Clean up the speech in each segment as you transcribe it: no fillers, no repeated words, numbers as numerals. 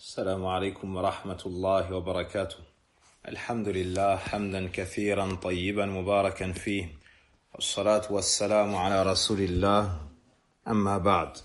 السلام عليكم ورحمة الله وبركاته. الحمد لله حمدا كثيرا طيبا مباركا فيه، والصلاة والسلام على رسول الله. أما بعد،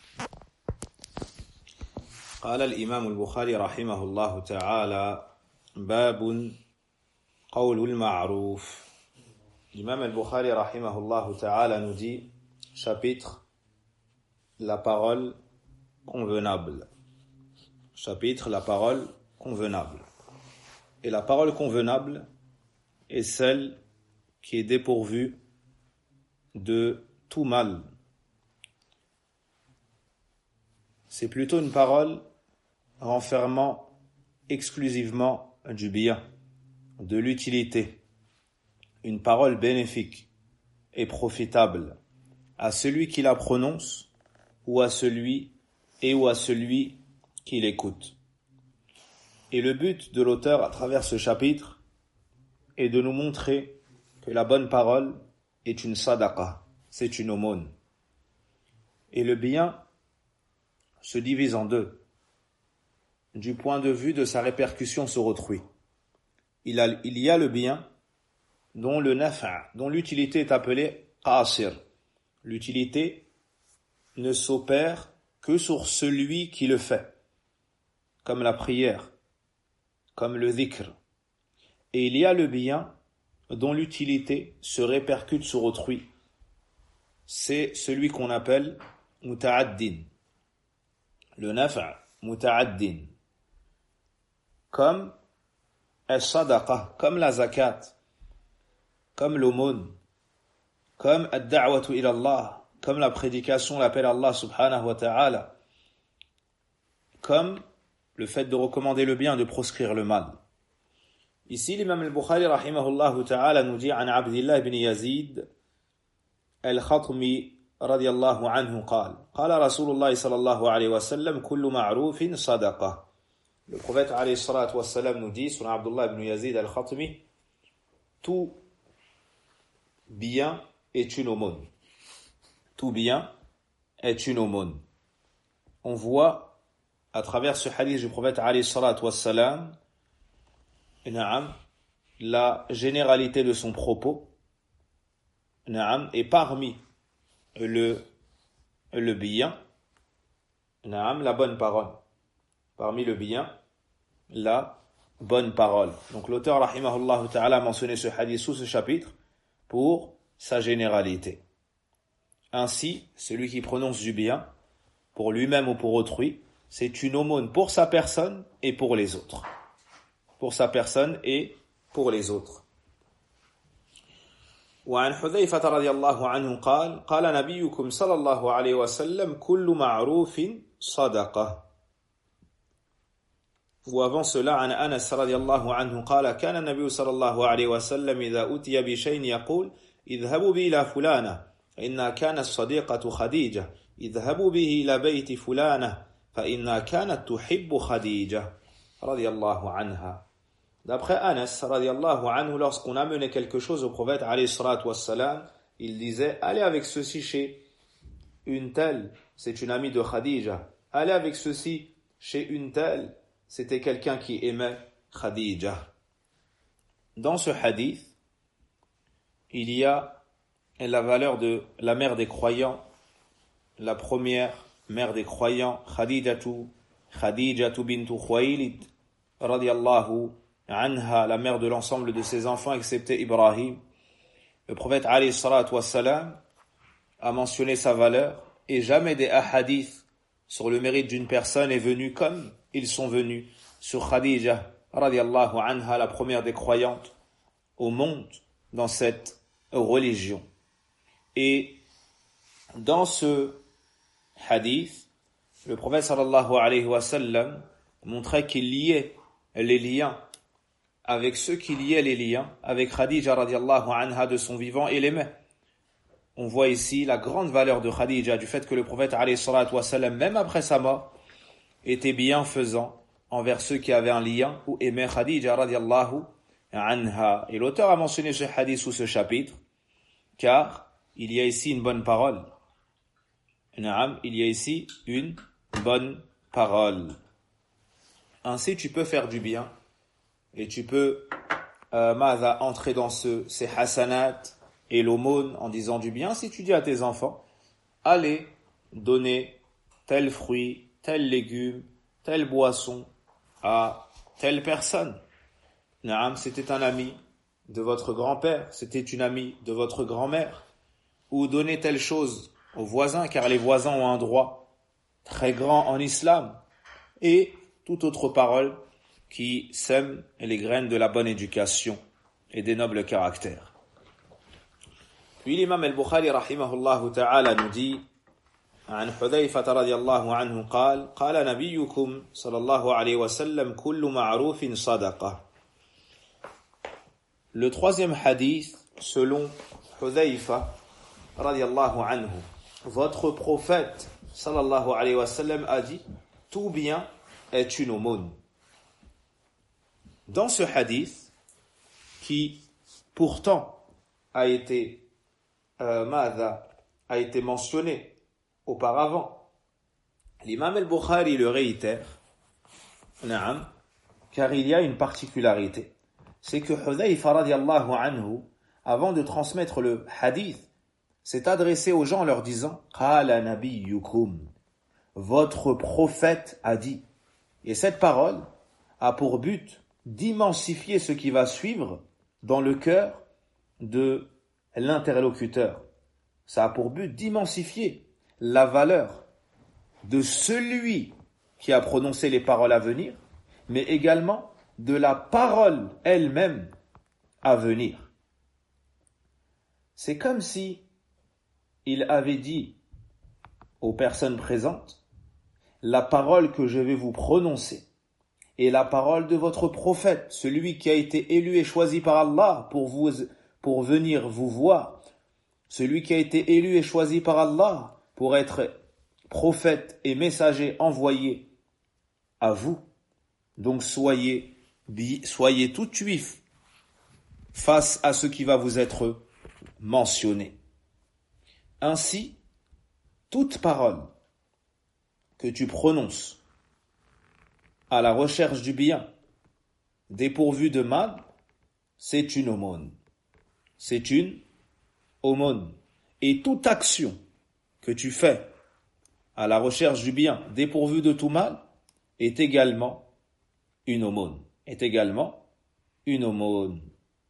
قال الإمام البخاري رحمه الله تعالى: باب قول المعروف. L'imam al-Bukhari rahimahullah ta'ala nous dit, chapitre, la parole convenable. Chapitre, la parole convenable. Et la parole convenable est celle qui est dépourvue de tout mal. C'est plutôt une parole renfermant exclusivement du bien, de l'utilité. Une parole bénéfique et profitable à celui qui la prononce ou à celui qui l'écoute. Et le but de l'auteur à travers ce chapitre est de nous montrer que la bonne parole est une sadaqa, c'est une aumône. Et le bien se divise en deux, du point de vue de sa répercussion sur autrui. Il y a le bien dont le nafa', dont l'utilité est appelée qasir. L'utilité ne s'opère que sur celui qui le fait, comme la prière, comme le dhikr. Et il y a le bien dont l'utilité se répercute sur autrui. C'est celui qu'on appelle muta'addin. Le nafa' muta'addin. Comme al-sadaqa, comme la zakat, comme l'aumône, comme ad-da'watu ila Allah, comme la prédication, l'appel à Allah subhanahu wa ta'ala, comme le fait de recommander le bien, de proscrire le mal. Ici, l'imam al-Bukhari rahimahullah ta'ala nous dit an Abdillah ibn Yazid al-Khatmi radiyallahu anhu qala Rasulullah sallallahu alayhi wa sallam kullu ma'rufin sadaqa. Le prophète alayhi salatu wa sallam nous dit, selon Abdullah ibn Yazid al-Khatmi, tout bien est une aumône. Tout bien est une aumône. On voit à travers ce hadith du prophète alayhi salatu wassalam la généralité de son propos, et parmi le bien, la bonne parole. Parmi le bien, la bonne parole. Donc l'auteur rahimahullah ta'ala a mentionné ce hadith sous ce chapitre pour sa généralité. Ainsi, celui qui prononce du bien, pour lui-même ou pour autrui, c'est une aumône pour sa personne et pour les autres. Pour sa personne et pour les autres. وعن حذيفة رضي الله عنه قال نبيكم صلى الله عليه وسلم كل معروف صدقة. وavant cela عن أنس رضي الله عنه قال كان النبي صلى الله عليه وسلم إذا أتي بشيء يقول اذهبوا به إلى فلانة فإنها كانت صديقة خديجة اذهبوا به إلى بيت فلانة فإنها كانت تحب خديجة رضي الله عنها. D'après Anas radiallahu anhu, lorsqu'on amenait quelque chose au prophète alayhi salatu wassalam, il disait allez avec ceci chez une telle, c'est une amie de Khadija. Allez avec ceci chez une telle, c'était quelqu'un qui aimait Khadija. Dans ce hadith, il y a la valeur de la mère des croyants, la première mère des croyants, Khadijatu bintu Khuwaylid radiyallahu anha, la mère de l'ensemble de ses enfants excepté Ibrahim. Le prophète alayhi salatu wassalam a mentionné sa valeur et jamais des hadiths sur le mérite d'une personne est venu comme ils sont venus sur Khadija radiyallahu anha, la première des croyantes au monde dans cette religion. Et dans ce hadith, le prophète sallallahu alayhi wa sallam montrait qu'il liait les liens avec ceux qui liaient les liens avec Khadija radiyallahu anha de son vivant et l'aimait. On voit ici la grande valeur de Khadija, du fait que le prophète alayhi salatu wa sallam, même après sa mort, était bienfaisant envers ceux qui avaient un lien ou aimaient Khadija radiyallahu anha. Et l'auteur a mentionné ce hadith sous ce chapitre, car il y a ici une bonne parole. Il y a ici une bonne parole. Ainsi, tu peux faire du bien et tu peux entrer dans ces hasanat et l'aumône en disant du bien. Si tu dis à tes enfants, allez donner tel fruit, tel légume, telle boisson à telle personne. Naam, c'était un ami de votre grand-père, c'était une amie de votre grand-mère. Ou donner telle chose aux voisins, car les voisins ont un droit très grand en islam. Et toute autre parole qui sème les graines de la bonne éducation et des nobles caractères. Puis l'imam al-Bukhari rahimahullah ta'ala nous dit عن حذيفة رضي الله عنه قال قال نبيكم صلى الله عليه وسلم كل معروف صدقة. Le troisième hadith selon Hudhayfa radiyallahu anhu, votre prophète sallallahu alayhi wa sallam a dit tout bien est une aumône. Dans ce hadith qui pourtant a été mentionné auparavant, l'imam al-Bukhari le réitère, car il y a une particularité, c'est que Hudhayfa radiyallahu anhu, avant de transmettre le hadith, s'est adressé aux gens en leur disant « Qala nabiyyukum » votre prophète a dit. Et cette parole a pour but d'immensifier ce qui va suivre dans le cœur de l'interlocuteur. Ça a pour but d'immensifier la valeur de celui qui a prononcé les paroles à venir, mais également de la parole elle-même à venir. C'est comme si il avait dit aux personnes présentes, la parole que je vais vous prononcer est la parole de votre prophète, celui qui a été élu et choisi par Allah pour venir vous voir, celui qui a été élu et choisi par Allah pour être prophète et messager envoyé à vous. Donc soyez tout juif face à ce qui va vous être mentionné. Ainsi, toute parole que tu prononces à la recherche du bien, dépourvue de mal, c'est une aumône. C'est une aumône. Et toute action que tu fais à la recherche du bien, dépourvue de tout mal, est également une aumône. Est également une aumône.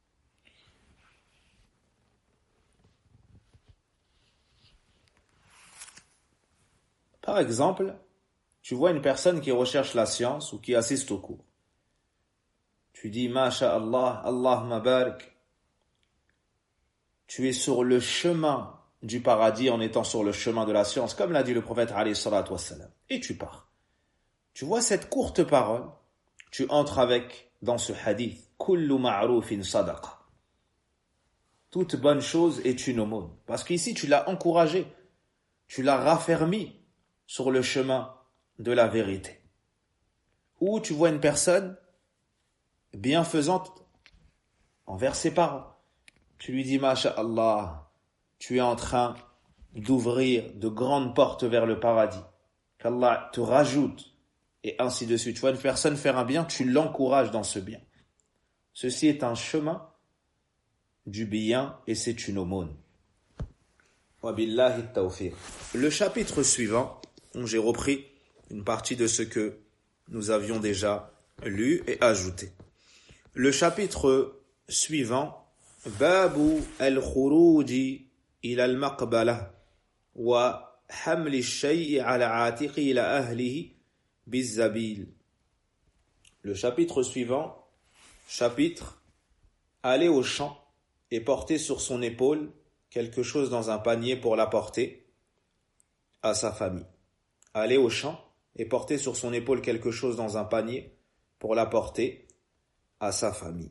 Par exemple, tu vois une personne qui recherche la science ou qui assiste au cours. Tu dis, Masha'Allah, Allahumma barik. Tu es sur le chemin du paradis en étant sur le chemin de la science, comme l'a dit le prophète alayhi salatu wassalam. Et tu pars. Tu vois cette courte parole, tu entres avec dans ce hadith. Kullu ma'rufin sadaqa. Toute bonne chose est une aumône. Parce qu'ici, tu l'as encouragé, tu l'as raffermi sur le chemin de la vérité. Ou tu vois une personne bienfaisante envers ses parents. Tu lui dis, Masha'Allah, tu es en train d'ouvrir de grandes portes vers le paradis. Qu'Allah te rajoute, et ainsi de suite. Tu vois une personne faire un bien, tu l'encourages dans ce bien. Ceci est un chemin du bien et c'est une aumône. Wa billahi tawfiq. Le chapitre suivant, j'ai repris une partie de ce que nous avions déjà lu et ajouté. Le chapitre suivant, Babu al-khuruji ila al-maqbala wa hamli ash-shay'i ala atiqi ila ahlihi biz-zabil. Le chapitre suivant, chapitre aller au champ et porter sur son épaule quelque chose dans un panier pour l'apporter à sa famille. Aller au champ et porter sur son épaule quelque chose dans un panier pour l'apporter à sa famille.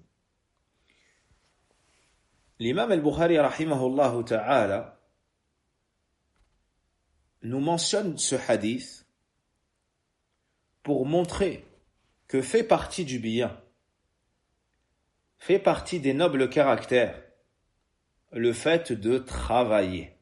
L'imam al-Bukhari rahimahullah ta'ala nous mentionne ce hadith pour montrer que fait partie du bien, fait partie des nobles caractères, le fait de travailler.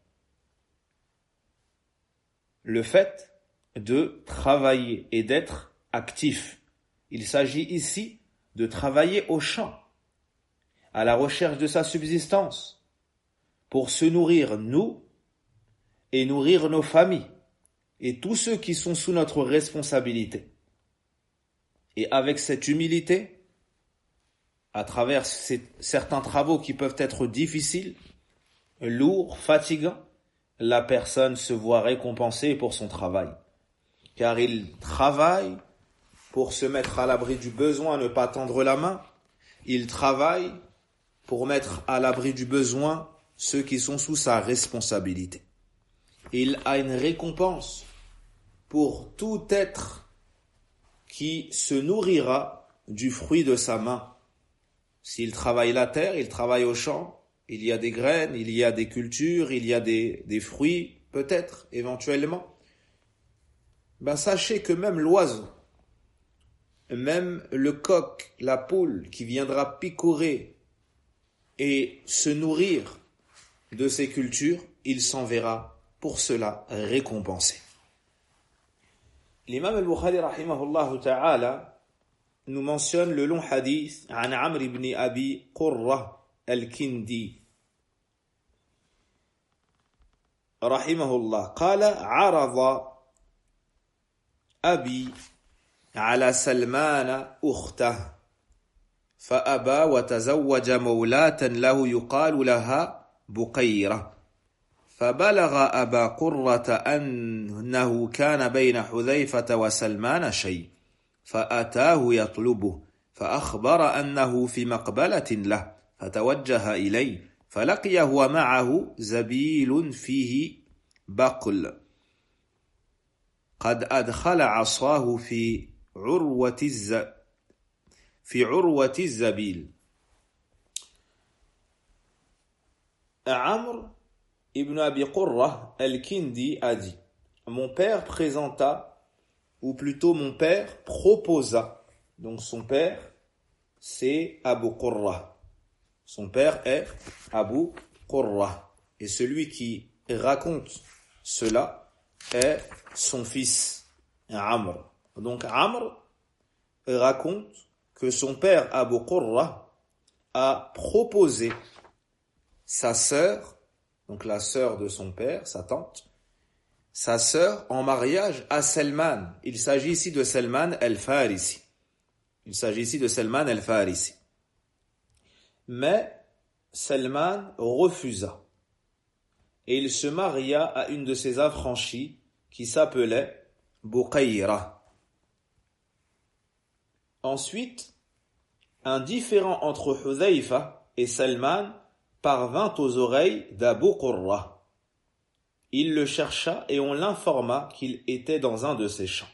Le fait de travailler et d'être actif. Il s'agit ici de travailler au champ, à la recherche de sa subsistance, pour se nourrir nous et nourrir nos familles et tous ceux qui sont sous notre responsabilité. Et avec cette humilité, à travers certains travaux qui peuvent être difficiles, lourds, fatigants, la personne se voit récompensée pour son travail. Car il travaille pour se mettre à l'abri du besoin, ne pas tendre la main. Il travaille pour mettre à l'abri du besoin ceux qui sont sous sa responsabilité. Il a une récompense pour tout être qui se nourrira du fruit de sa main. S'il travaille la terre, il travaille au champ, il y a des graines, il y a des cultures, il y a des fruits, peut-être, éventuellement. Sachez que même l'oiseau, même le coq, la poule qui viendra picorer et se nourrir de ces cultures, il s'en verra pour cela récompensé. L'imam al-Bukhari rahimahullah ta'ala nous mentionne le long hadith عن عمرو بن أبي قرة الكندي رحمه الله قال عرض أبي على سلمان أخته فأبى وتزوج مولاة له يقال لها بقيرة فبلغ أبا قرة أنه كان بين حذيفة وسلمان شيء فأتاه يطلبه فأخبر أنه في مقبلة له فتوجه إليه فلقيه ومعه زبيل فيه بقل قد أدخل عصاه في عروة الزبيل. Amr ibn Abi Qurra al-Kindi a dit: mon père présenta, ou plutôt mon père proposa. Donc son père, c'est Abu Qurra. Son père est Abu Qurra. Et celui qui raconte cela est son fils, Amr. Donc Amr raconte que son père Abu Qurra a proposé sa sœur, donc la sœur de son père, sa tante, sa sœur en mariage à Salman. Il s'agit ici de Salman al-Farisi. Mais Salman refusa. Et il se maria à une de ses affranchies qui s'appelait Buqayra. Ensuite, un différend entre Hudhayfa et Salman parvint aux oreilles d'Abu Qurra. Il le chercha et on l'informa qu'il était dans un de ses champs.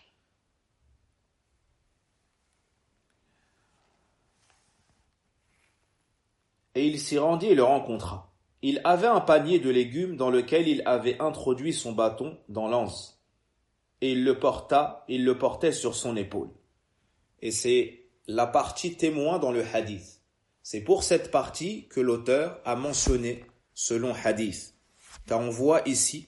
Et il s'y rendit et le rencontra. Il avait un panier de légumes dans lequel il avait introduit son bâton dans l'anse. Et il le portait sur son épaule. Et c'est la partie témoin dans le hadith. C'est pour cette partie que l'auteur a mentionné ce long hadith. Car on voit ici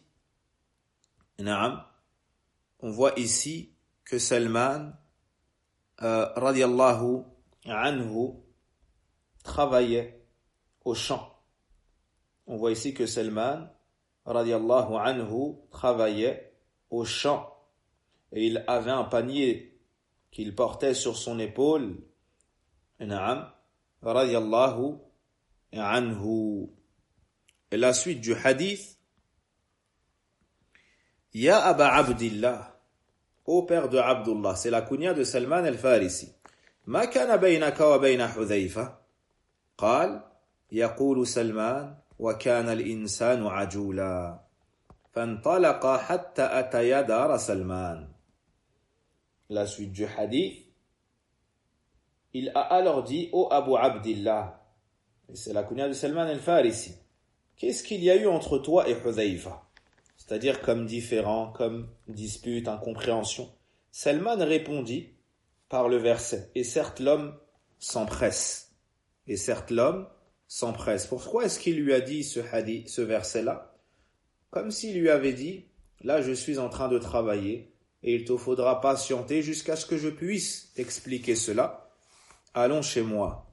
que Salman radiallahu anhu travaillait au champ. On voit ici que Salman radiallahu anhu travaillait au champ et il avait un panier qu'il portait sur son épaule. Radiallahu anhu. Et la suite du hadith: Ya Aba Abdillah, ô père de Abdullah, c'est la kunya de Salman al-Farisi. Ma kana baynaka wa bayna Hudhayfa? قال يقول سلمان وكان الإنسان عجولا فانطلق حتى أتيا دار سلمان. La suite du hadith: il a alors dit: ô Abu Abdillah, et c'est la kunya de Salman al-Farisi, qu'est-ce qu'il y a eu entre toi et Hudhayfa? C'est-à-dire comme différend, comme dispute, incompréhension. Salman répondit par le verset: et certes l'homme s'empresse. Pourquoi est-ce qu'il lui a dit ce verset-là? Comme s'il lui avait dit: là je suis en train de travailler et il te faudra patienter jusqu'à ce que je puisse t'expliquer cela. Allons chez moi.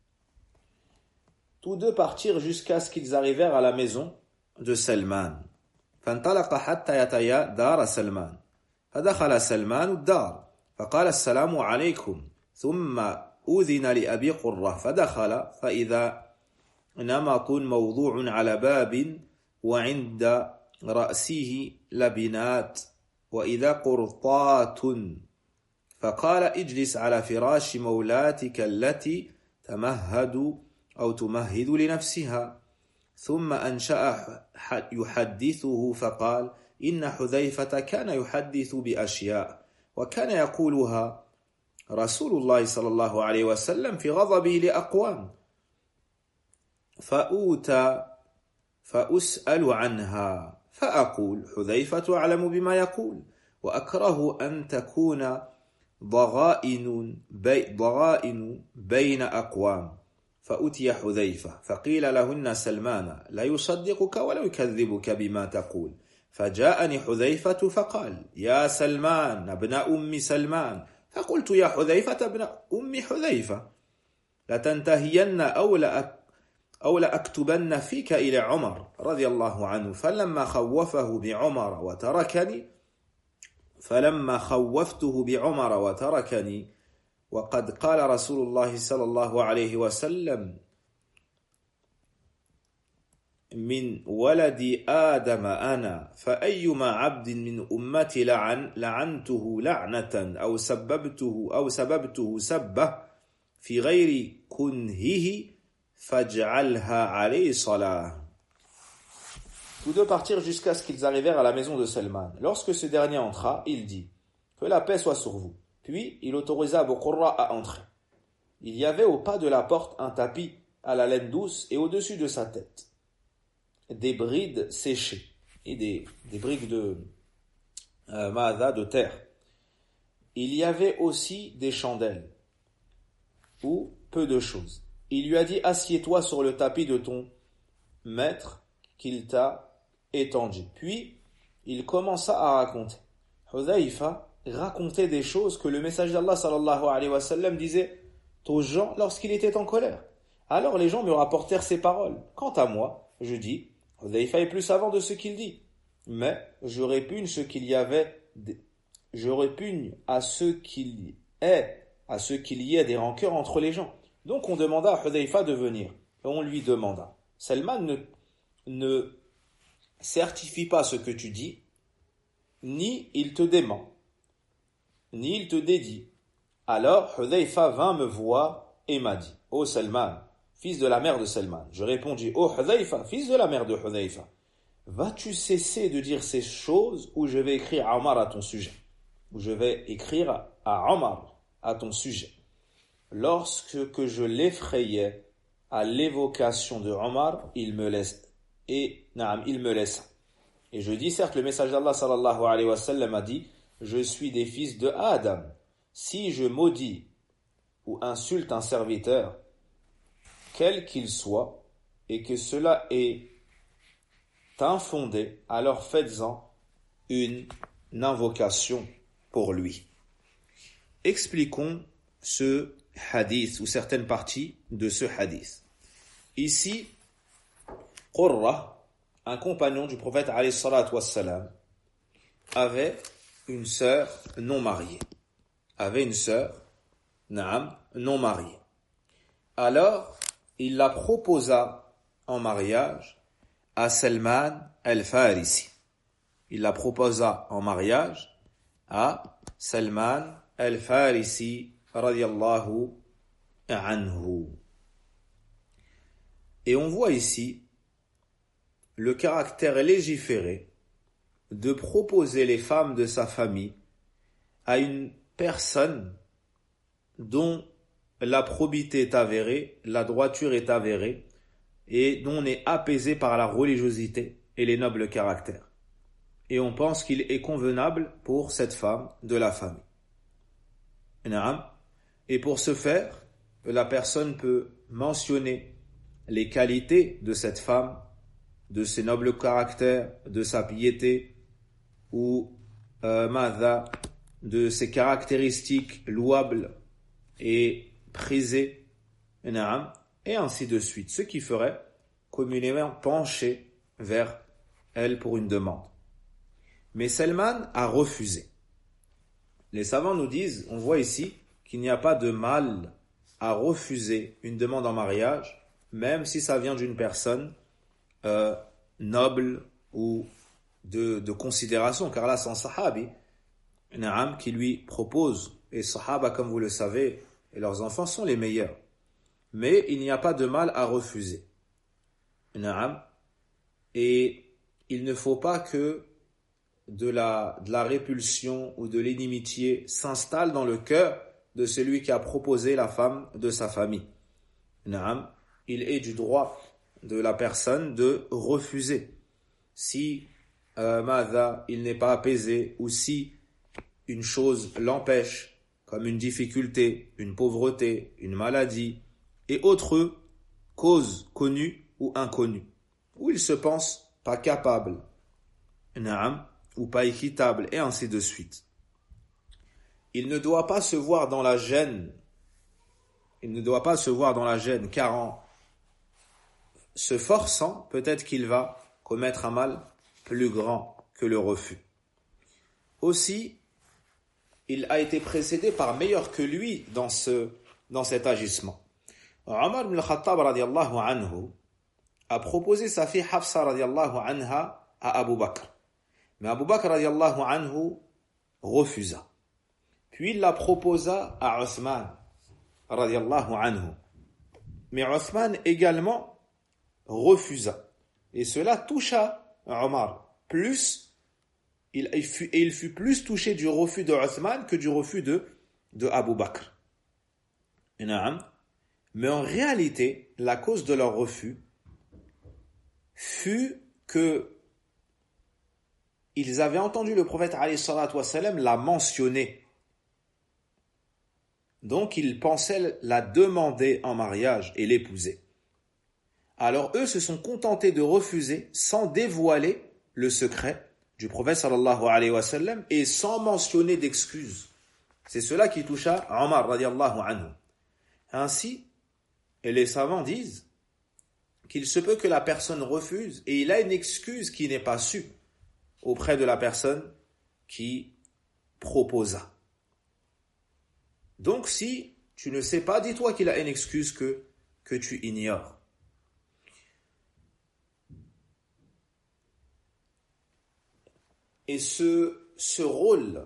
Tous deux partirent jusqu'à ce qu'ils arrivèrent à la maison de Salman. فانطلق حتى يأتيا دار سلمان فدخل سلمان الدار فقال السلام عليكم ثم أذن لأبي قرة فدخل فإذا نمط موضوع على باب وعند رأسه لبنات وإذا قرطات فقال اجلس على فراش مولاتك التي تمهد لنفسها ثم أنشأ يحدثه فقال إن حذيفة كان يحدث بأشياء وكان يقولها رسول الله صلى الله عليه وسلم في غضبه لأقوام فأسأل عنها فأقول حذيفة أعلم بما يقول وأكره أن تكون ضغائن بين أقوام فأتي حذيفة فقيل لهن سلمان لا يصدقك ولا يكذبك بما تقول فجاءني حذيفة فقال يا سلمان ابن أم سلمان فقلت يا حذيفة ابن أم حذيفة لتنتهين أو لأكتبن فيك إلى عمر رضي الله عنه فلما خوفته بعمر وتركني وقد قال رسول الله صلى الله عليه وسلم من ولد آدم أنا فأيما عبد من أمتي لعنته لعنة أو سببته سبة في غير كنهه فاجعلها عليه صلاة. Tous deux partirent jusqu'à ce qu'ils arrivèrent à la maison de Salman. Lorsque ce dernier entra, il dit « Que la paix soit sur vous ». Puis il autorisa Abu Qurra à entrer. Il y avait au pas de la porte un tapis à la laine douce et au-dessus de sa tête des brides séchées et des briques de terre. Il y avait aussi des chandelles ou peu de choses. Il lui a dit « Assieds-toi sur le tapis de ton maître qu'il t'a étendu. » Puis il commença à raconter. Hudhayfa racontait des choses que le messager d'Allah sallallahu alayhi wa sallam disait aux gens lorsqu'il était en colère. Alors les gens me rapportèrent ces paroles. Quant à moi, je dis, Hudhayfa est plus savant de ce qu'il dit. Mais je répugne à ce qu'il y ait des rancœurs entre les gens. Donc on demanda à Hudhayfa de venir. Et on lui demanda. Salman ne certifie pas ce que tu dis, ni il te dément, ni il te dédie. Alors Hudhayfa vint me voir et m'a dit, « Ô Salman, fils de la mère de Salman. » Je répondis, « Ô Hudhayfa, fils de la mère de Hudhayfa, vas-tu cesser de dire ces choses ou je vais écrire à Omar à ton sujet ?» Ou je vais écrire à Omar à ton sujet. Lorsque je l'effrayais à l'évocation de Omar, il me laissa. Et je dis, certes, le message d'Allah sallallahu alayhi wa sallam a dit, je suis des fils de Adam. Si je maudis ou insulte un serviteur, quel qu'il soit, et que cela est infondé, alors faites-en une invocation pour lui. Expliquons ce hadith ou certaines parties de ce hadith. Ici, Qurra, un compagnon du prophète alayhi salatu wassalam, avait une sœur non mariée. Non mariée. Alors, il la proposa en mariage à Salman al-Farisi. Il la proposa en mariage à Salman al-Farisi radiyallahu anhu. Et on voit ici le caractère légiféré de proposer les femmes de sa famille à une personne dont la probité est avérée, la droiture est avérée et dont on est apaisé par la religiosité et les nobles caractères. Et on pense qu'il est convenable pour cette femme de la famille. Et pour ce faire, la personne peut mentionner les qualités de cette femme, de ses nobles caractères, de sa piété ou de ses caractéristiques louables et prisées, et ainsi de suite, ce qui ferait communément pencher vers elle pour une demande. Mais Salman a refusé. Les savants nous disent, on voit ici qu'il n'y a pas de mal à refuser une demande en mariage, même si ça vient d'une personne noble ou de considération, car là c'est un sahabi qui lui propose, et sahaba comme vous le savez, et leurs enfants sont les meilleurs. Mais il n'y a pas de mal à refuser. Et il ne faut pas que de la répulsion ou de l'inimitié s'installe dans le cœur de celui qui a proposé la femme de sa famille. Il est du droit de la personne de refuser. Si il n'est pas apaisé, ou si une chose l'empêche, comme une difficulté, une pauvreté, une maladie, et autres causes connues ou inconnues, où il se pense pas capable, ou pas équitable, et ainsi de suite. Il ne doit pas se voir dans la gêne. Car en se forçant, peut-être qu'il va commettre un mal plus grand que le refus. Aussi, il a été précédé par meilleur que lui dans cet agissement. Omar ibn al-Khattab radiyallahu anhu a proposé sa fille Hafsa radiyallahu anha à Abu Bakr. Mais Abu Bakr radiyallahu anhu refusa. Puis il la proposa à Uthman radiyallahu anhu. Mais Uthman également refusa. Et cela toucha Omar. Il fut plus touché du refus de Uthman que du refus de Abu Bakr. Mais en réalité, la cause de leur refus fut que ils avaient entendu le prophète alayhi salatu wassalam la mentionner. Donc ils pensaient la demander en mariage et l'épouser. Alors eux se sont contentés de refuser sans dévoiler le secret du prophète sallallahu alayhi wa sallam et sans mentionner d'excuses. C'est cela qui toucha Omar radiyallahu anhu. Ainsi, et les savants disent qu'il se peut que la personne refuse et il a une excuse qui n'est pas su auprès de la personne qui proposa. Donc si tu ne sais pas, dis-toi qu'il a une excuse que tu ignores. Et ce rôle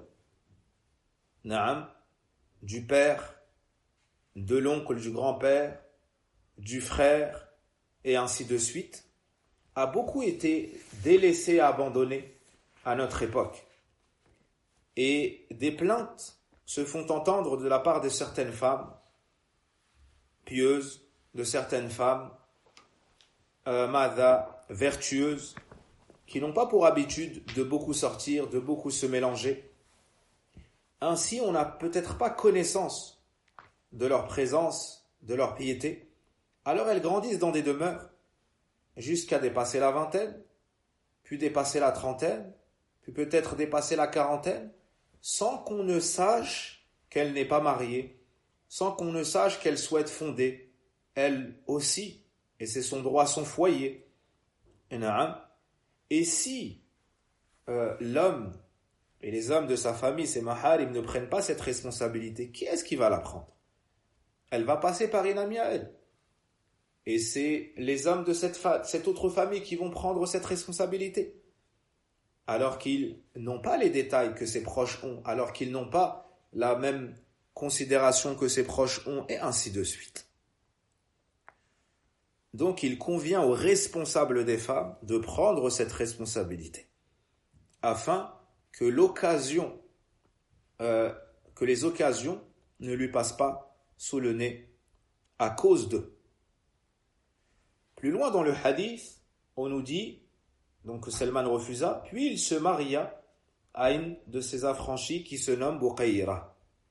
du père, de l'oncle, du grand-père, du frère, et ainsi de suite, a beaucoup été délaissé et abandonné à notre époque. Et des plaintes se font entendre de la part de certaines femmes pieuses, de certaines femmes vertueuses, qui n'ont pas pour habitude de beaucoup sortir, de beaucoup se mélanger. Ainsi, on n'a peut-être pas connaissance de leur présence, de leur piété. Alors elles grandissent dans des demeures jusqu'à dépasser la vingtaine, puis dépasser la trentaine, puis peut-être dépasser la quarantaine, sans qu'on ne sache qu'elle n'est pas mariée, sans qu'on ne sache qu'elle souhaite fonder, elle aussi, et c'est son droit, son foyer. Et si l'homme et les hommes de sa famille, ses maharim, ne prennent pas cette responsabilité, qui est-ce qui va la prendre? Elle va passer par une amie à elle. Et c'est les hommes de cette autre famille qui vont prendre cette responsabilité. Alors qu'ils n'ont pas les détails que ses proches ont, alors qu'ils n'ont pas la même considération que ses proches ont, et ainsi de suite. Donc il convient aux responsables des femmes de prendre cette responsabilité, afin que les occasions ne lui passent pas sous le nez à cause d'eux. Plus loin dans le hadith, on nous dit donc que Salman refusa, puis il se maria à une de ses affranchies qui se nomme Buqayra.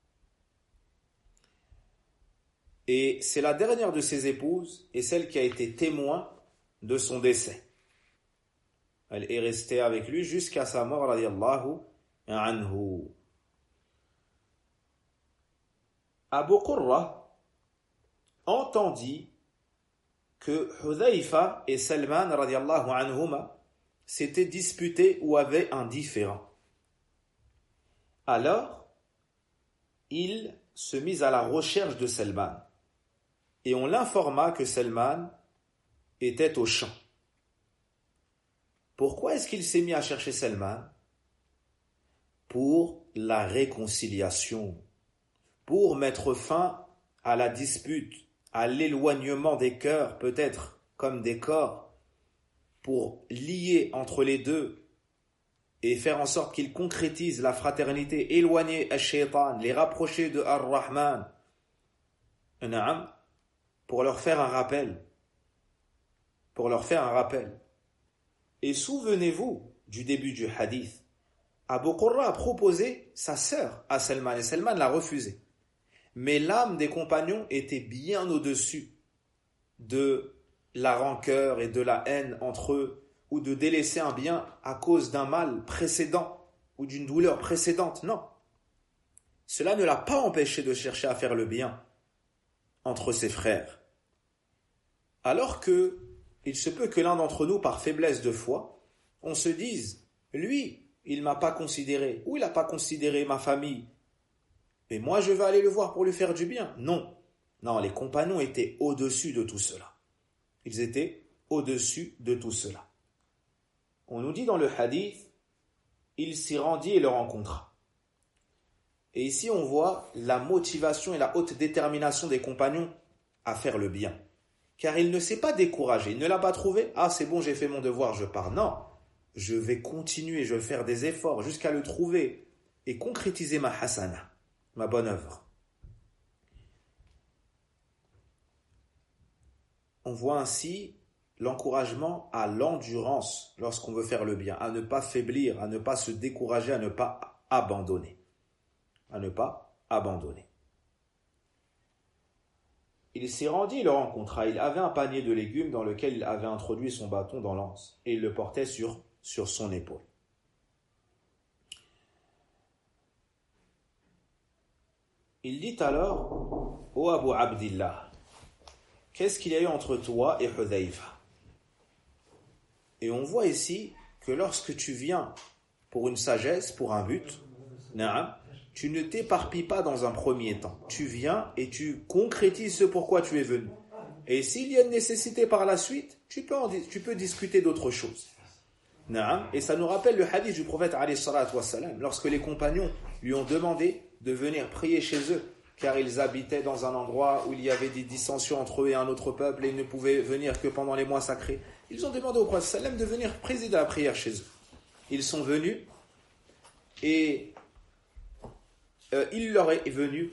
Et c'est la dernière de ses épouses et celle qui a été témoin de son décès. Elle est restée avec lui jusqu'à sa mort, radiyallahu anhu. Abu Qurra entendit que Hudhayfa et Salman radiallahu anhuma s'étaient disputés ou avaient un différend. Alors, il se mit à la recherche de Salman et on l'informa que Salman était au champ. Pourquoi est-ce qu'il s'est mis à chercher Salman? Pour la réconciliation, pour mettre fin à la dispute, à l'éloignement des cœurs, peut-être comme des corps, pour lier entre les deux et faire en sorte qu'ils concrétisent la fraternité, éloigner Ash-Shaytan, les rapprocher de Ar-Rahman, pour leur faire un rappel. Et souvenez-vous du début du hadith. Abu Qurra a proposé sa sœur à Salman et Salman l'a refusé. Mais l'âme des compagnons était bien au-dessus de la rancœur et de la haine entre eux, ou de délaisser un bien à cause d'un mal précédent ou d'une douleur précédente. Non. Cela ne l'a pas empêché de chercher à faire le bien entre ses frères. Alors que il se peut que l'un d'entre nous, par faiblesse de foi, on se dise, lui, il m'a pas considéré, ou il n'a pas considéré ma famille, mais moi je vais aller le voir pour lui faire du bien. Non, les compagnons étaient au-dessus de tout cela. Ils étaient au-dessus de tout cela. On nous dit dans le hadith, il s'y rendit et le rencontra. Et ici on voit la motivation et la haute détermination des compagnons à faire le bien. Car il ne s'est pas découragé, il ne l'a pas trouvé, ah c'est bon j'ai fait mon devoir, je pars. Non, je vais continuer, je vais faire des efforts jusqu'à le trouver et concrétiser ma hasana, ma bonne œuvre. On voit ainsi l'encouragement à l'endurance lorsqu'on veut faire le bien, à ne pas faiblir, à ne pas se décourager, à ne pas abandonner. Il s'y rendit et le rencontra. Il avait un panier de légumes dans lequel il avait introduit son bâton dans l'anse et il le portait sur son épaule. Il dit alors, ô Abu Abdillah, qu'est-ce qu'il y a eu entre toi et Hudhayfa? Et on voit ici que lorsque tu viens pour une sagesse, pour un but, tu ne t'éparpilles pas dans un premier temps. Tu viens et tu concrétises ce pourquoi tu es venu. Et s'il y a une nécessité par la suite, tu peux discuter d'autres choses. Et ça nous rappelle le hadith du prophète alayhi salatu wassalam, lorsque les compagnons lui ont demandé de venir prier chez eux, car ils habitaient dans un endroit où il y avait des dissensions entre eux et un autre peuple et ils ne pouvaient venir que pendant les mois sacrés. Ils ont demandé au prophète sallam de venir présider la prière chez eux. Ils sont venus et il leur est venu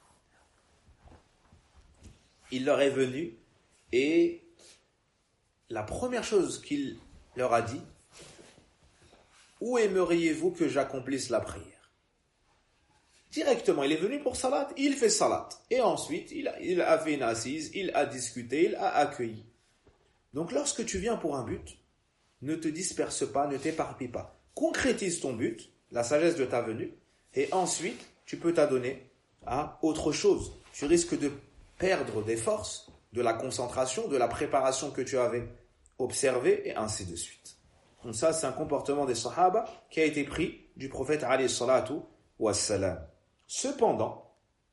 et la première chose qu'il leur a dit, où aimeriez-vous que j'accomplisse la prière? Directement, il est venu pour salat, il fait salat. Et ensuite, il a fait une assise, il a discuté, il a accueilli. Donc lorsque tu viens pour un but, ne te disperse pas, ne t'éparpille pas. Concrétise ton but, la sagesse de ta venue, et ensuite, tu peux t'adonner à autre chose. Tu risques de perdre des forces, de la concentration, de la préparation que tu avais observée, et ainsi de suite. Donc ça, c'est un comportement des sahaba qui a été pris du prophète alayhi salatu wassalam. Cependant,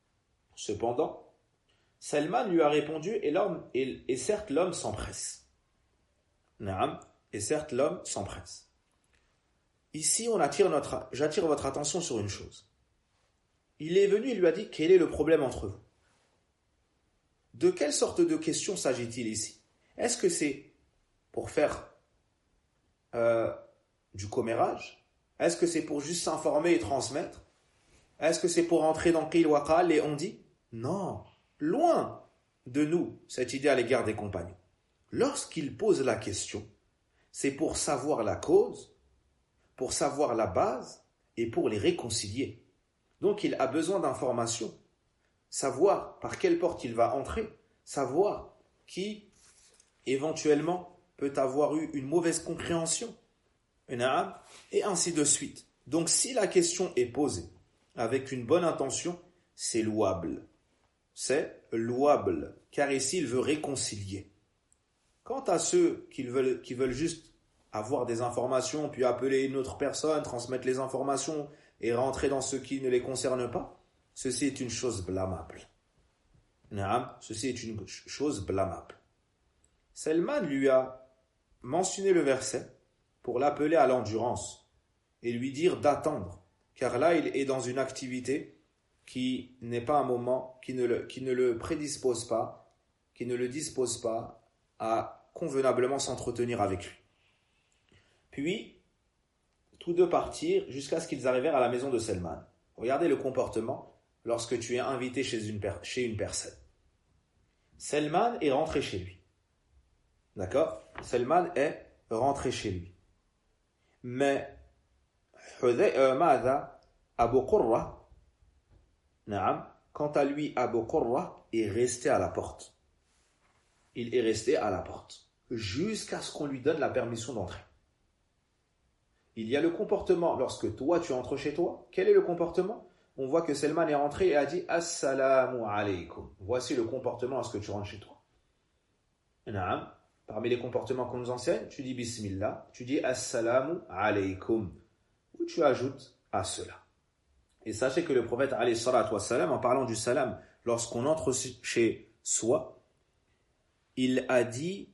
Salman lui a répondu, et certes l'homme s'empresse. Et certes l'homme s'empresse. Ici, j'attire votre attention sur une chose. Il est venu et lui a dit, quel est le problème entre vous? De quelle sorte de question s'agit-il ici? Est-ce que c'est pour faire du commérage? Est-ce que c'est pour juste s'informer et transmettre? Est-ce que c'est pour entrer dans Qil wa Qal et on dit? Non, loin de nous cette idée à l'égard des compagnons. Lorsqu'il pose la question, c'est pour savoir la cause, pour savoir la base et pour les réconcilier. Donc il a besoin d'informations, savoir par quelle porte il va entrer, savoir qui éventuellement peut avoir eu une mauvaise compréhension, et ainsi de suite. Donc si la question est posée avec une bonne intention, c'est louable. C'est louable, car ici il veut réconcilier. Quant à ceux qui veulent juste avoir des informations, puis appeler une autre personne, transmettre les informations et rentrer dans ce qui ne les concerne pas, ceci est une chose blâmable. Ceci est une chose blâmable. Salman lui a mentionné le verset pour l'appeler à l'endurance et lui dire d'attendre, car là il est dans une activité qui n'est pas un moment, qui ne le prédispose pas, qui ne le dispose pas à convenablement s'entretenir avec lui. Puis, tous deux partirent jusqu'à ce qu'ils arrivèrent à la maison de Salman. Regardez le comportement lorsque tu es invité chez une personne. Salman est rentré chez lui. D'accord? Salman est rentré chez lui. Mais Abu Qurra, quant à lui, Abu Qurra est resté à la porte. Il est resté à la porte jusqu'à ce qu'on lui donne la permission d'entrer. Il y a le comportement lorsque toi tu entres chez toi. Quel est le comportement? On voit que Salman est rentré et a dit Assalamu alaykum. Voici le comportement lorsque tu rentres chez toi. Parmi les comportements qu'on nous enseigne, tu dis Bismillah, tu dis Assalamu alaykum, ou tu ajoutes à cela. Et sachez que le prophète alayhi salatu wassalam, en parlant du salam, lorsqu'on entre chez soi, il a dit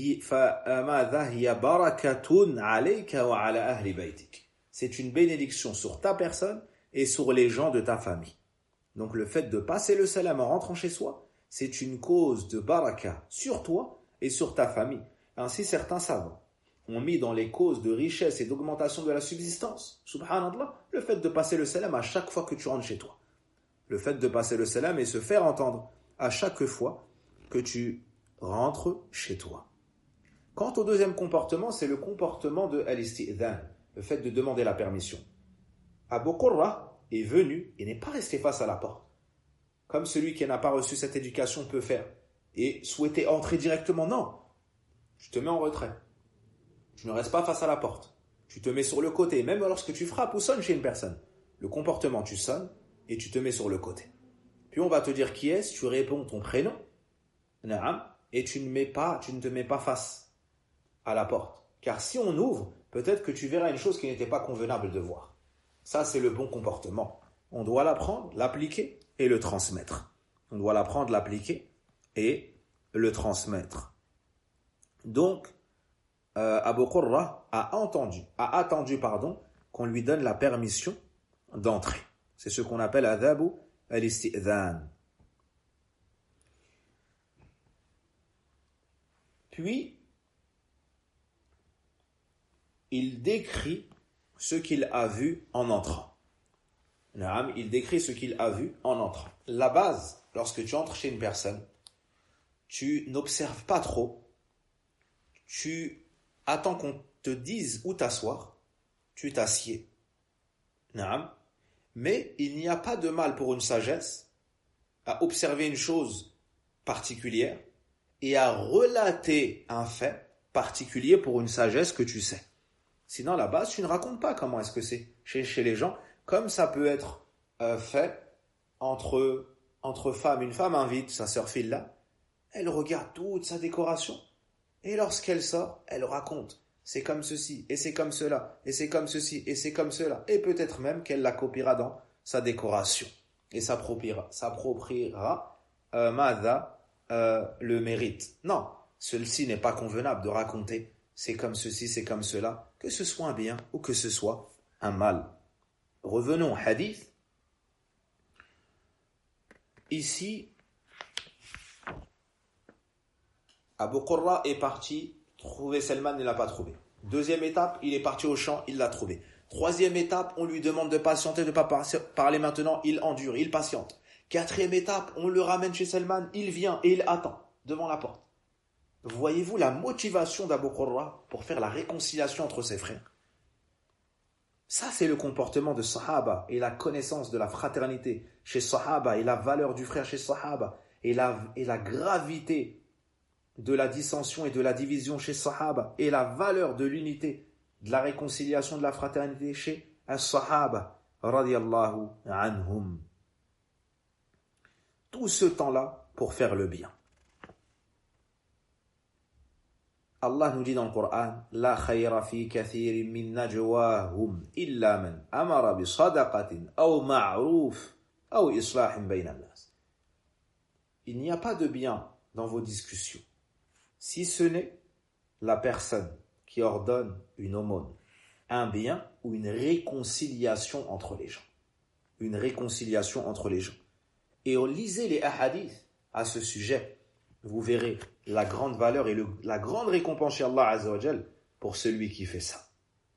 c'est une bénédiction sur ta personne et sur les gens de ta famille. Donc le fait de passer le salam en rentrant chez soi, c'est une cause de baraka sur toi et sur ta famille. Ainsi certains savants ont mis dans les causes de richesse et d'augmentation de la subsistance, subhanallah, le fait de passer le salam à chaque fois que tu rentres chez toi. Le fait de passer le salam et se faire entendre à chaque fois que tu rentres chez toi. Quant au deuxième comportement, c'est le comportement de al-istidhan, le fait de demander la permission. Abu Qurra est venu et n'est pas resté face à la porte, comme celui qui n'a pas reçu cette éducation peut faire, et souhaiter entrer directement. Non, tu te mets en retrait. Tu ne restes pas face à la porte. Tu te mets sur le côté, même lorsque tu frappes ou sonnes chez une personne. Le comportement, tu sonnes et tu te mets sur le côté. Puis on va te dire qui est-ce, tu réponds ton prénom, et tu ne te mets pas face à la porte. Car si on ouvre, peut-être que tu verras une chose qui n'était pas convenable de voir. Ça, c'est le bon comportement. On doit l'apprendre, l'appliquer et le transmettre. On doit l'apprendre, l'appliquer et le transmettre. Donc, Abu Qurra a attendu qu'on lui donne la permission d'entrer. C'est ce qu'on appelle adhabu al-istidhan. Puis, il décrit ce qu'il a vu en entrant. Il décrit ce qu'il a vu en entrant. La base, lorsque tu entres chez une personne, tu n'observes pas trop, tu attends qu'on te dise où t'asseoir, tu t'assieds. Mais il n'y a pas de mal pour une sagesse à observer une chose particulière et à relater un fait particulier pour une sagesse que tu sais. Sinon, à la base, tu ne racontes pas comment est-ce que c'est chez les gens, comme ça peut être fait entre femmes. Une femme invite sa sœur Phila, elle regarde toute sa décoration, et lorsqu'elle sort, elle raconte. C'est comme ceci, et c'est comme cela, et c'est comme ceci, et c'est comme cela. Et peut-être même qu'elle la copiera dans sa décoration, et s'appropriera le mérite. Non, ceci n'est pas convenable de raconter. C'est comme ceci, c'est comme cela, que ce soit un bien ou que ce soit un mal. Revenons au hadith. Ici, Abu Qurra est parti trouver Salman, il ne l'a pas trouvé. Deuxième étape, il est parti au champ, il l'a trouvé. Troisième étape, on lui demande de patienter, de ne pas parler maintenant, il endure, il patiente. Quatrième étape, on le ramène chez Salman, il vient et il attend devant la porte. Voyez-vous la motivation d'Abu Qurra pour faire la réconciliation entre ses frères? Ça, c'est le comportement de Sahaba et la connaissance de la fraternité chez Sahaba et la valeur du frère chez Sahaba et la gravité de la dissension et de la division chez Sahaba et la valeur de l'unité, de la réconciliation, de la fraternité chez as-sahaba radiyallahu anhum. Tout ce temps-là pour faire le bien. Allah nous dit dans le Coran, La khayra fi kathirin min najwahum illa man amara bi sadaqatin aw ma'ruf aw islahin bayna an-nas. Il n'y a pas de bien dans vos discussions, si ce n'est la personne qui ordonne une aumône, un bien ou une réconciliation entre les gens. Une réconciliation entre les gens. Et lisez les hadiths à ce sujet. Vous verrez la grande valeur et la grande récompense chez Allah Azza wa Jal pour celui qui fait ça.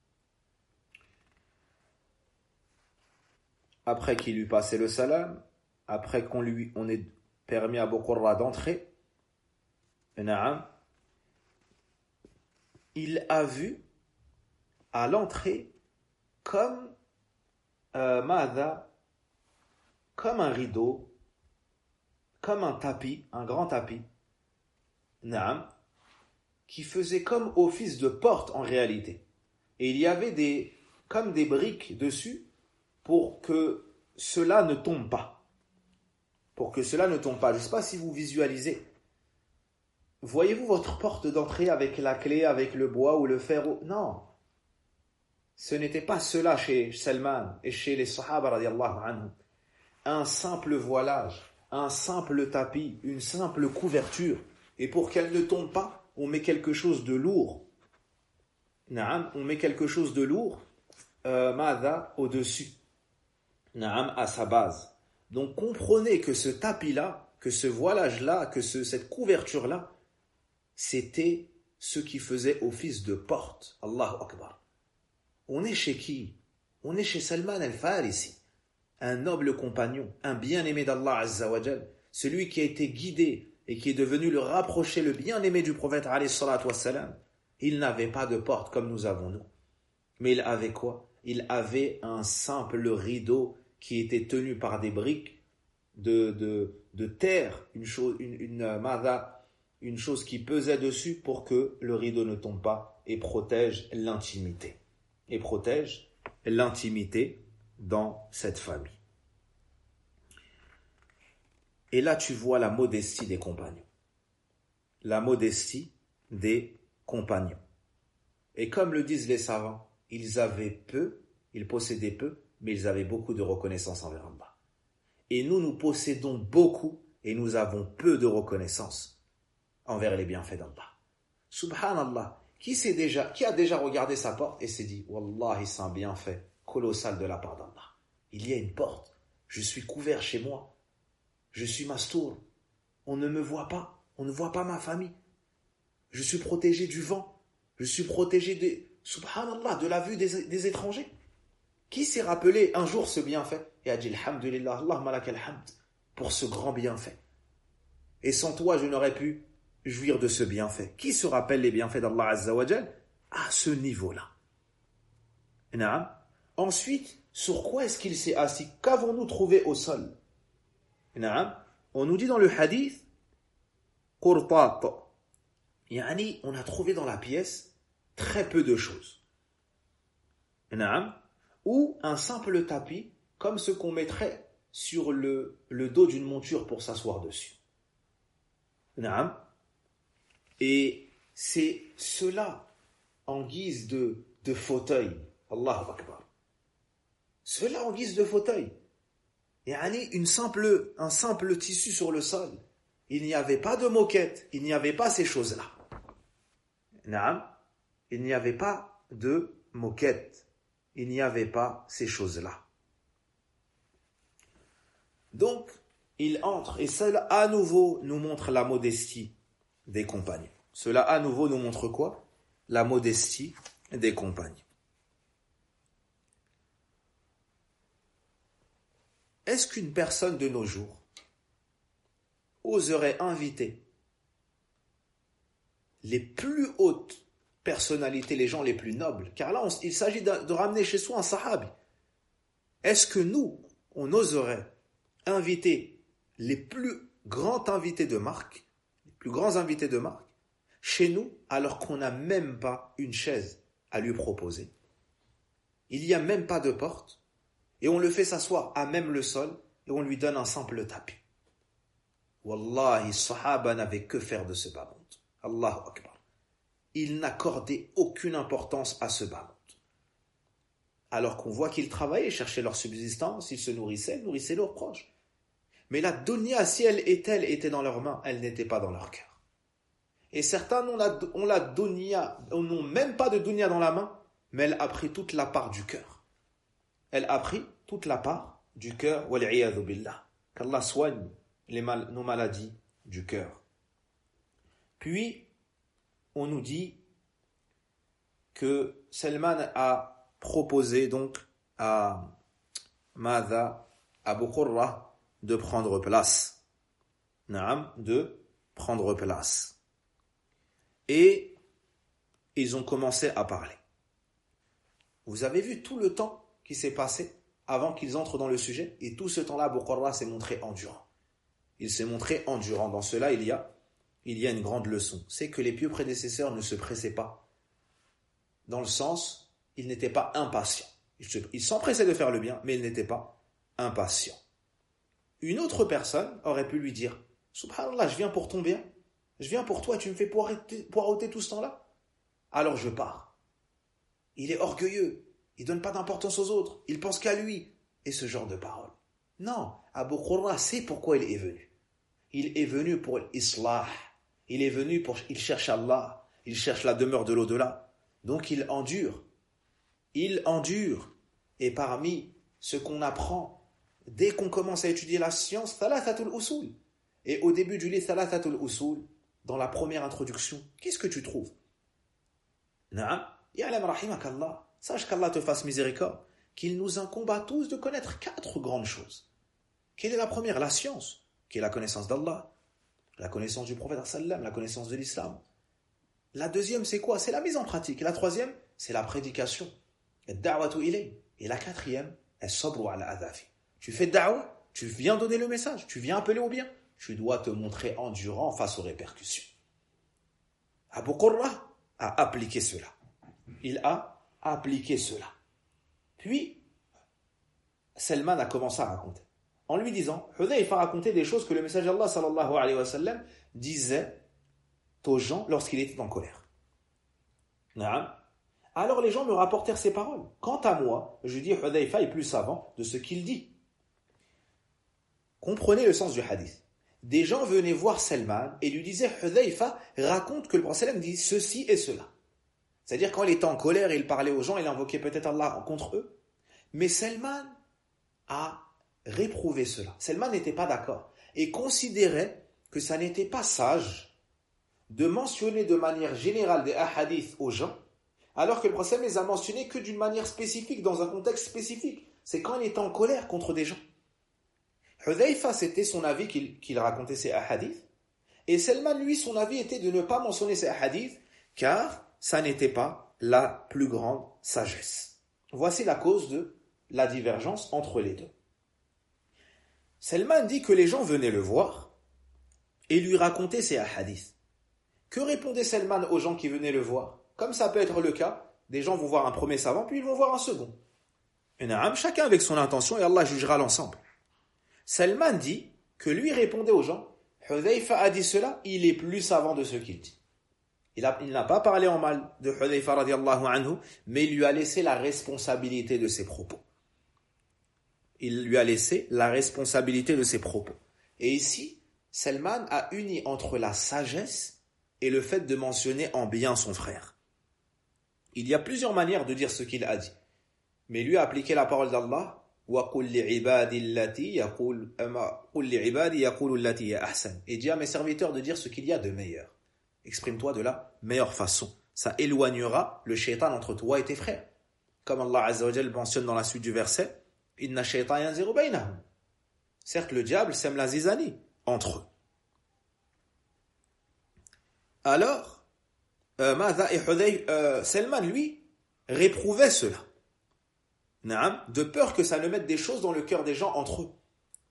Après qu'il eut passé le salam, après on ait permis à Abu Qurra d'entrer, il a vu à l'entrée comme comme un rideau, comme un tapis, un grand tapis, qui faisait comme office de porte en réalité. Et il y avait comme des briques dessus pour que cela ne tombe pas. Pour que cela ne tombe pas. Je ne sais pas si vous visualisez. Voyez-vous votre porte d'entrée avec la clé, avec le bois ou le fer? Non. Ce n'était pas cela chez Salman et chez les Sahaba radiyallahu anhum. Un simple voilage, un simple tapis, une simple couverture. Et pour qu'elle ne tombe pas, on met quelque chose de lourd. On met quelque chose de lourd, au-dessus. À sa base. Donc comprenez que ce tapis-là, que ce voilage-là, que cette couverture-là, c'était ce qui faisait office de porte. Allahu Akbar. On est chez qui? On est chez Salman al-Farisi, un noble compagnon, un bien-aimé d'Allah Azza wa Jal, celui qui a été guidé et qui est devenu le rapproché, le bien-aimé du prophète alayhi salatu wassalam. Il n'avait pas de porte comme nous avons nous. Mais il avait quoi? Il avait un simple rideau qui était tenu par des briques de terre, une chose qui pesait dessus pour que le rideau ne tombe pas et protège l'intimité. Et protège l'intimité dans cette famille. Et là, tu vois la modestie des compagnons. La modestie des compagnons. Et comme le disent les savants, ils possédaient peu, mais ils avaient beaucoup de reconnaissance envers Allah. Et nous possédons beaucoup et nous avons peu de reconnaissance envers les bienfaits d'Allah. Subhanallah. Qui a déjà regardé sa porte et s'est dit, Wallahi, c'est un bienfait colossal de la part d'Allah. Il y a une porte, je suis couvert chez moi, je suis mastour, on ne me voit pas, on ne voit pas ma famille, je suis protégé du vent, je suis protégé subhanallah, de la vue des étrangers. Qui s'est rappelé un jour ce bienfait et a dit, alhamdulillah, Allahumma lakal hamd, pour ce grand bienfait. Et sans toi, je n'aurais pu jouir de ce bienfait. Qui se rappelle les bienfaits d'Allah Azza wa Jal à ce niveau-là? Ensuite, sur quoi est-ce qu'il s'est assis? Qu'avons-nous trouvé au sol? On nous dit dans le hadith, qurtat, on a trouvé dans la pièce très peu de choses. Ou un simple tapis, comme ce qu'on mettrait sur le dos d'une monture pour s'asseoir dessus. Et c'est cela en guise de fauteuil. Allahu Akbar. Cela en guise de fauteuil. Un simple tissu sur le sol. Il n'y avait pas de moquette. Il n'y avait pas ces choses-là. Il n'y avait pas de moquette. Il n'y avait pas ces choses-là. Donc, il entre et cela à nouveau nous montre la modestie des compagnons. Cela à nouveau nous montre quoi? La modestie des compagnons. Est-ce qu'une personne de nos jours oserait inviter les plus hautes personnalités, les gens les plus nobles? Car là, il s'agit de ramener chez soi un sahabi. Est-ce que nous, on oserait inviter les plus grands invités de marque, les plus grands invités de marque, chez nous, alors qu'on n'a même pas une chaise à lui proposer? Il n'y a même pas de porte. Et on le fait s'asseoir à même le sol et on lui donne un simple tapis. Wallahi, Sahaba n'avaient que faire de ce bas monde. Allahu Akbar. Ils n'accordaient aucune importance à ce bas monde. Alors qu'on voit qu'ils travaillaient, cherchaient leur subsistance, ils se nourrissaient leurs proches. Mais la dunya, si elle était dans leurs mains, elle n'était pas dans leur cœur. Et certains ont la dunya, n'ont même pas de dunya dans la main, mais elle a pris toute la part du cœur. Elle a pris toute la part du cœur, wal'iyadhu billah. Qu'Allah soigne nos maladies du cœur. Puis, on nous dit que Salman a proposé donc à Abu Qurra de prendre place. Naam, de prendre place. Et ils ont commencé à parler. Vous avez vu tout le temps qui s'est passé avant qu'ils entrent dans le sujet, et tout ce temps-là, Abu Qurra s'est montré endurant. Il s'est montré endurant. Dans cela, il y a une grande leçon. C'est que les pieux prédécesseurs ne se pressaient pas. Dans le sens, ils n'étaient pas impatients. Ils s'empressaient de faire le bien, mais ils n'étaient pas impatients. Une autre personne aurait pu lui dire « Subhanallah, je viens pour ton bien. Je viens pour toi, tu me fais poireauter tout ce temps-là. Alors je pars. » Il est orgueilleux. Il ne donne pas d'importance aux autres. Il pense qu'à lui. Et ce genre de paroles. Non, Abu Qurra sait pourquoi il est venu. Il est venu pour l'islah. Il cherche Allah. Il cherche la demeure de l'au-delà. Donc il endure. Et parmi ce qu'on apprend, dès qu'on commence à étudier la science, thalathatul usul. Et au début du livre thalathatul usul, dans la première introduction, qu'est-ce que tu trouves? Na'am, ya'lam rahimakallah. Sache qu'Allah te fasse miséricorde, qu'il nous incombe à tous de connaître 4 grandes choses. Quelle est la première? La science, qui est la connaissance d'Allah, la connaissance du prophète sallam, la connaissance de l'islam. La deuxième, c'est quoi? C'est la mise en pratique. Et la troisième, c'est la prédication. Et la quatrième, tu fais da'wa, tu viens donner le message, tu viens appeler au bien, tu dois te montrer endurant face aux répercussions. Abu Qurra a appliqué cela. Il a appliqué cela. Puis, Salman a commencé à raconter. En lui disant, Hudayfa a raconté des choses que le messager d'Allah sallallahu alayhi wa sallam disait aux gens lorsqu'il était en colère. Alors les gens me rapportèrent ces paroles. Quant à moi, je dis Hudayfa est plus savant de ce qu'il dit. Comprenez le sens du hadith. Des gens venaient voir Salman et lui disaient Hudayfa raconte que le prophète sallam dit ceci et cela. C'est-à-dire quand il était en colère et il parlait aux gens, il invoquait peut-être Allah contre eux. Mais Salman a réprouvé cela. Salman n'était pas d'accord et considérait que ça n'était pas sage de mentionner de manière générale des hadiths aux gens, alors que le prophète les a mentionnés que d'une manière spécifique, dans un contexte spécifique. C'est quand il était en colère contre des gens. Hudayfa, c'était son avis qu'il racontait ces hadiths, et Salman, lui, son avis était de ne pas mentionner ces hadiths, car ça n'était pas la plus grande sagesse. Voici la cause de la divergence entre les deux. Salman dit que les gens venaient le voir et lui racontaient ces hadiths. Que répondait Salman aux gens qui venaient le voir? Comme ça peut être le cas, des gens vont voir un premier savant, puis ils vont voir un second. Chacun avec son intention et Allah jugera l'ensemble. Salman dit que lui répondait aux gens, Hudayfa a dit cela, il est plus savant de ce qu'il dit. Il n'a pas parlé en mal de Hudayfa radiallahu anhu, mais il lui a laissé la responsabilité de ses propos. Il lui a laissé la responsabilité de ses propos. Et ici, Salman a uni entre la sagesse et le fait de mentionner en bien son frère. Il y a plusieurs manières de dire ce qu'il a dit. Mais lui a appliqué la parole d'Allah, et dit à mes serviteurs de dire ce qu'il y a de meilleur. Exprime-toi de la meilleure façon. Ça éloignera le shaitan entre toi et tes frères. Comme Allah Azza wa Jal mentionne dans la suite du verset, Inna shaitan yanziru baynahum. Certes, le diable sème la zizanie entre eux. Alors, Salman, lui, réprouvait cela. De peur que ça ne mette des choses dans le cœur des gens entre eux.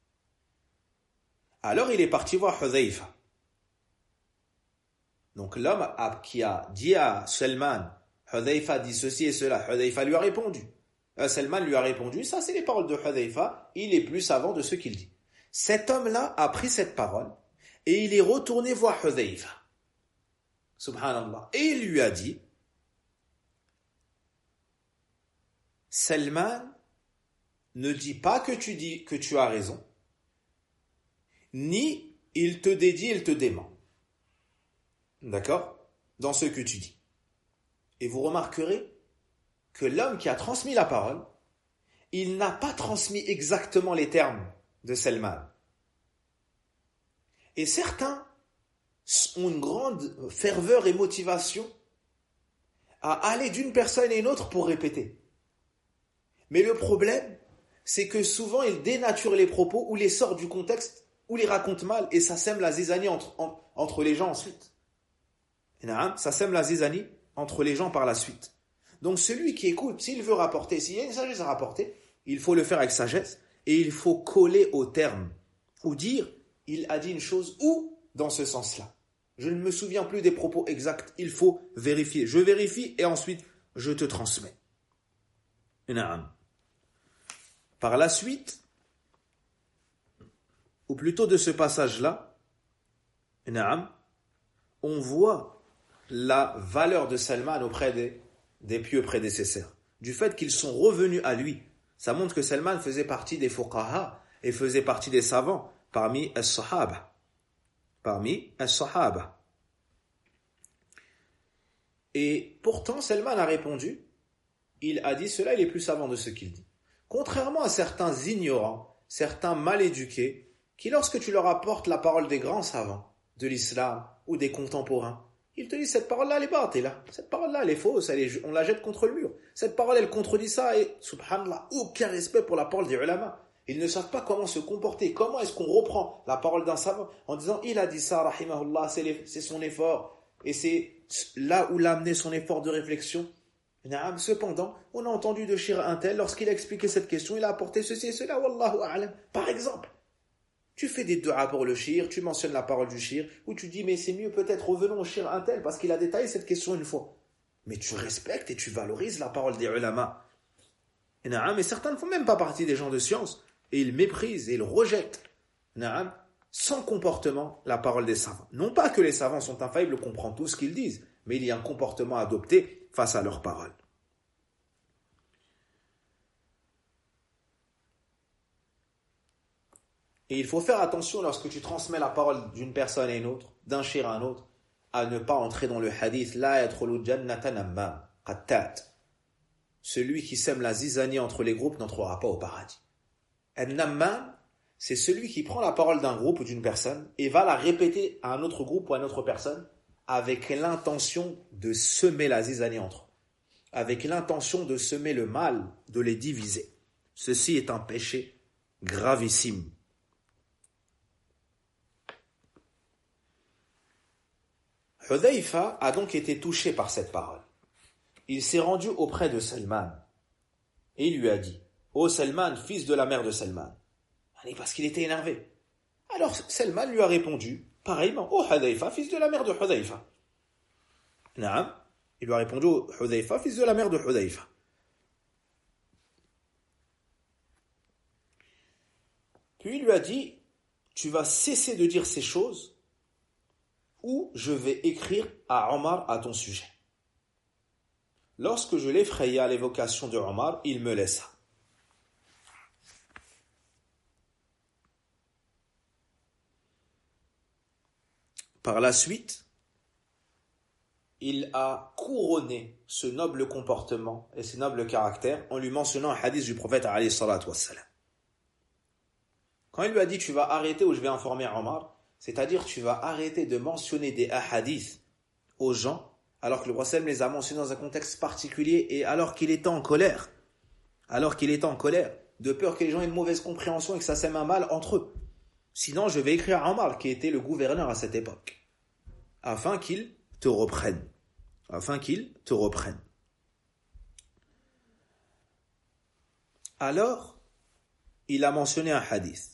Alors il est parti voir Hudayfa. Donc l'homme qui a dit à Salman, Hudayfa dit ceci et cela, Hudayfa lui a répondu. Salman lui a répondu, ça c'est les paroles de Hudhayfa, il est plus savant de ce qu'il dit. Cet homme-là a pris cette parole et il est retourné voir Hudhayfa. Subhanallah. Et il lui a dit, Salman ne dit pas que tu dis que tu as raison, ni il te dédie, il te dément. D'accord? Dans ce que tu dis. Et vous remarquerez que l'homme qui a transmis la parole, il n'a pas transmis exactement les termes de Salman. Et certains ont une grande ferveur et motivation à aller d'une personne à une autre pour répéter. Mais le problème, c'est que souvent ils dénaturent les propos ou les sortent du contexte ou les racontent mal et ça sème la zizanie entre les gens ensuite. Ça sème la zizanie entre les gens par la suite. Donc celui qui écoute, s'il veut rapporter, s'il y a une sagesse à rapporter, il faut le faire avec sagesse et il faut coller au terme ou dire il a dit une chose ou dans ce sens-là. Je ne me souviens plus des propos exacts, il faut vérifier. Je vérifie et ensuite je te transmets. Par la suite, ou plutôt de ce passage-là, on voit la valeur de Salman auprès des pieux prédécesseurs. Du fait qu'ils sont revenus à lui. Ça montre que Salman faisait partie des fuqaha et faisait partie des savants parmi as-sahaba. Et pourtant, Salman a répondu, il a dit cela, il est plus savant de ce qu'il dit. Contrairement à certains ignorants, certains mal éduqués, qui lorsque tu leur apportes la parole des grands savants, de l'islam ou des contemporains, ils te disent cette parole-là, elle est battila, cette parole-là, elle est fausse, on la jette contre le mur. Cette parole, elle contredit ça et, subhanallah, aucun respect pour la parole des ulama. Ils ne savent pas comment se comporter, comment est-ce qu'on reprend la parole d'un savant en disant il a dit ça, rahimahullah, c'est son effort et c'est là où l'a amené son effort de réflexion. Cependant, on a entendu de Shir un tel, lorsqu'il a expliqué cette question, il a apporté ceci et cela, wallahu a'lam. Par exemple, tu fais des du'a pour le shir, tu mentionnes la parole du shir, ou tu dis mais c'est mieux peut-être revenons au shir un tel parce qu'il a détaillé cette question une fois. Mais tu respectes et tu valorises la parole des ulama. Mais certains ne font même pas partie des gens de science et ils méprisent et ils rejettent sans comportement la parole des savants. Non pas que les savants sont infaillibles, on comprend tout ce qu'ils disent, mais il y a un comportement adopté face à leurs paroles. Et il faut faire attention lorsque tu transmets la parole d'une personne à une autre, d'un shir à un autre, à ne pas entrer dans le hadith la yadkhulu jannata nammam qattat. Celui qui sème la zizanie entre les groupes n'entrera pas au paradis. An-nammam, c'est celui qui prend la parole d'un groupe ou d'une personne et va la répéter à un autre groupe ou à une autre personne avec l'intention de semer la zizanie entre eux, avec l'intention de semer le mal, de les diviser. Ceci est un péché gravissime. Hudhayfa a donc été touché par cette parole. Il s'est rendu auprès de Salman et il lui a dit « Ô Salman, fils de la mère de Salman » parce qu'il était énervé. Alors Salman lui a répondu pareillement « Ô Hudhayfa, fils de la mère de Hudhayfa » Naam, il lui a répondu « Ô Hudhayfa, fils de la mère de Hudhayfa » Puis il lui a dit « Tu vas cesser de dire ces choses ou je vais écrire à Omar à ton sujet. » Lorsque je l'effrayai à l'évocation de Omar, il me laissa. Par la suite, il a couronné ce noble comportement et ce noble caractère en lui mentionnant un hadith du prophète alayhi salatu wassalam. Quand il lui a dit tu vas arrêter ou je vais informer Omar, c'est-à-dire tu vas arrêter de mentionner des hadiths aux gens alors que le prophète les a mentionnés dans un contexte particulier et alors qu'il était en colère, de peur que les gens aient une mauvaise compréhension et que ça sème un mal entre eux. Sinon, je vais écrire à Omar, qui était le gouverneur à cette époque, afin qu'il te reprenne. Alors, il a mentionné un hadith.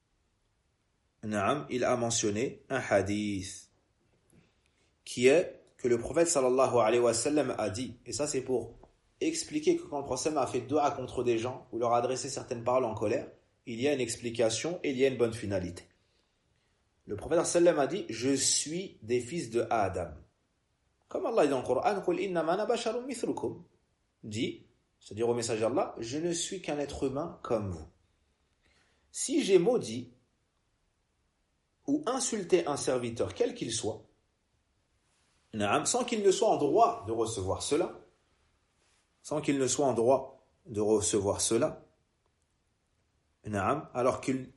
Il a mentionné un hadith qui est que le prophète sallallahu alayhi wa sallam a dit, et ça c'est pour expliquer que quand le prophète a fait dua contre des gens ou leur a adressé certaines paroles en colère, il y a une explication et il y a une bonne finalité. Le prophète sallam a dit « Je suis des fils de Adam ». Comme Allah dit dans le Coran « Qul innama ana basharun mithlukum » dit, c'est-à-dire au messager d'Allah « Je ne suis qu'un être humain comme vous ». Si j'ai maudit ou insulté un serviteur, quel qu'il soit, sans qu'il ne soit en droit de recevoir cela, alors qu'il,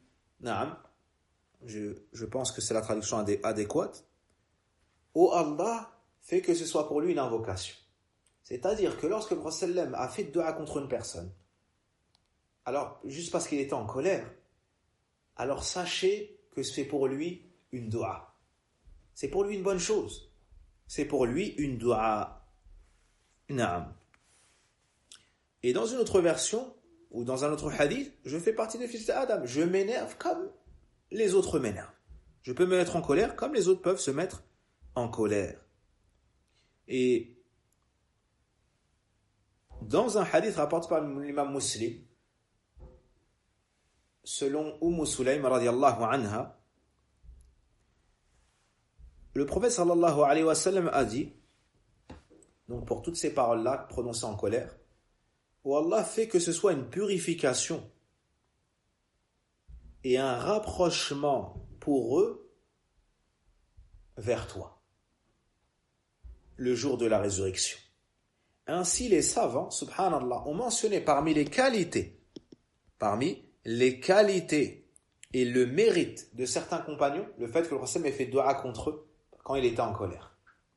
je pense que c'est la traduction adéquate, oh Allah fait que ce soit pour lui une invocation. C'est-à-dire que lorsque le prophète a fait dua contre une personne, alors juste parce qu'il était en colère, alors sachez que c'est pour lui une dua. C'est pour lui une bonne chose. C'est pour lui une dua. Naam. Et dans une autre version, ou dans un autre hadith, je fais partie des fils d'Adam. Je m'énerve comme les autres m'énervent. Je peux me mettre en colère comme les autres peuvent se mettre en colère. Et dans un hadith rapporté par l'imam Muslim, selon Sulaym radiyallahu anha, le prophète sallallahu alayhi wa sallam a dit, donc pour toutes ces paroles-là prononcées en colère, où Allah fait que ce soit une purification et un rapprochement pour eux vers toi, le jour de la résurrection. Ainsi les savants, subhanallah, ont mentionné parmi les qualités et le mérite de certains compagnons, le fait que le prophète ait fait dua contre eux quand il était en colère.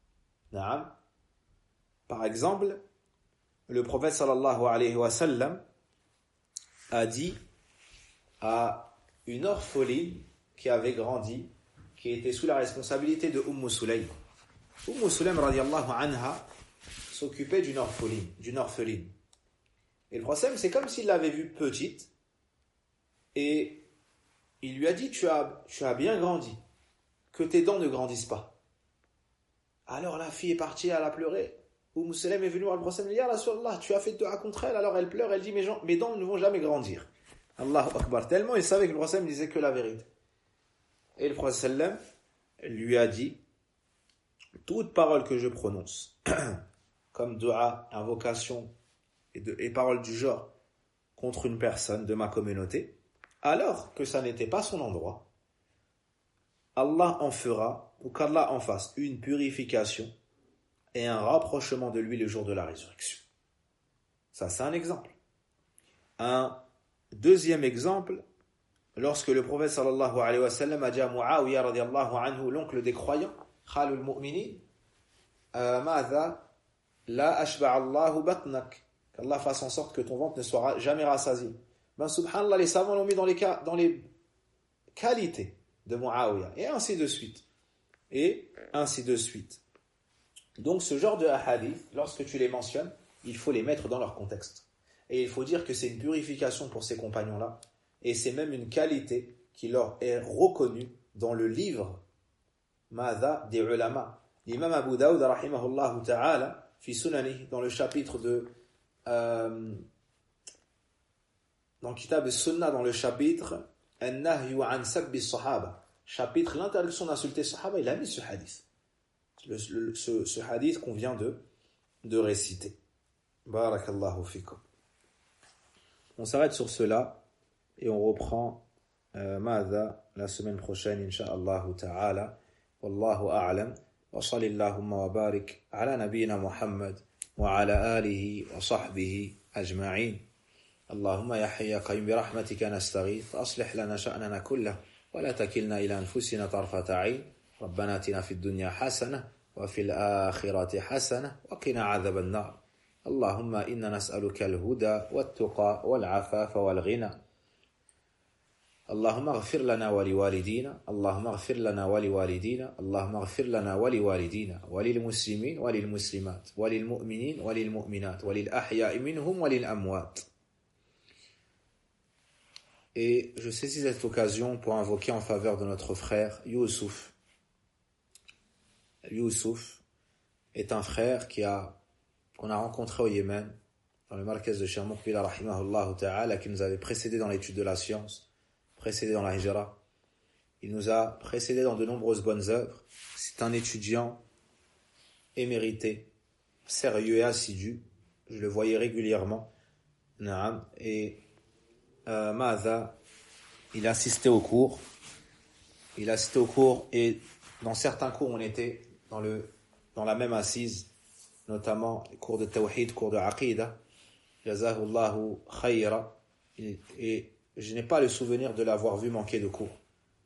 Par exemple, le prophète sallallahu alayhi wa sallam a dit à une orpheline qui avait grandi, qui était sous la responsabilité de Sulaym. Sulaym radiyallahu anha s'occupait d'une orpheline. Et le prophète, c'est comme s'il l'avait vue petite, et il lui a dit, tu as bien grandi, que tes dents ne grandissent pas. Alors la fille est partie, elle a pleuré. Sulaym est venu voir le prophète, il dit, Rasulallah, tu as fait dua contre elle, alors elle pleure, elle dit, mes dents ne vont jamais grandir. Allahu Akbar, tellement il savait que le prophète disait que la vérité. Et le prophète lui a dit, toute parole que je prononce, comme dua, invocation et paroles du genre contre une personne de ma communauté, alors que ça n'était pas son endroit, Allah en fera, ou qu'Allah en fasse une purification et un rapprochement de lui le jour de la résurrection. Ça, c'est un exemple. Un deuxième exemple, lorsque le prophète sallallahu alayhi wa sallam a dit à Muawiyah radiyallahu anhu, l'oncle des croyants, Khalul mu'minin, Ma'adha la ashba'a Allahu batnak, qu'Allah fasse en sorte que ton ventre ne soit jamais rassasié. Ben subhanallah, les savants l'ont mis dans les qualités de Muawiyah, et ainsi de suite. Donc ce genre de hadith, lorsque tu les mentionnes, il faut les mettre dans leur contexte. Et il faut dire que c'est une purification pour ces compagnons-là, et c'est même une qualité qui leur est reconnue dans le livre Ma'adha des ulama. L'imam Abu Daoud, rahimahullah ta'ala, fi sunani, dans le chapitre dans le kitab Sunnah, dans le chapitre An-Nahyu an sabbi sahaba, chapitre l'interdiction d'insulter sahaba, il a mis ce hadith. Ce hadith qu'on vient de réciter. Barakallahu fikum. On s'arrête sur cela et on reprend Ma'adha la semaine prochaine, insha'Allah ta'ala. Wallahu a'lam. Wa sallallahu wa barik ala nabiyyina Muhammad wa ala alihi wa sahbihi ajma'in. اللهم يا حي يا قيوم برحمتك نستغيث أصلح لنا شأننا كله ولا تكلنا إلى أنفسنا طرفة عين ربنا آتنا في الدنيا حسنة وفي الآخرة حسنة وقنا عذاب النار اللهم إنا نسألك الهدى والتقى والعفاف والغنى اللهم اغفر لنا ولوالدينا اللهم اغفر لنا ولوالدينا اللهم اغفر لنا ولوالدينا وللمسلمين وللمسلمات وللمؤمنين وللمؤمنات وللأحياء منهم وللأموات. Et je saisis cette occasion pour invoquer en faveur de notre frère Youssouf. Youssouf est un frère qu'on a rencontré au Yémen dans le markaz de Cheikh Muqbil rahimahullah ta'ala, qui nous avait précédé dans l'étude de la science, précédé dans la hijra. Il nous a précédé dans de nombreuses bonnes œuvres. C'est un étudiant émérité, sérieux et assidu. Je le voyais régulièrement. Et Maadha, il assistait aux cours. Et dans certains cours, on était dans la même assise, notamment les cours de tawhid, cours de aqidah. Jazahullahu khayra. Et je n'ai pas le souvenir de l'avoir vu manquer de cours.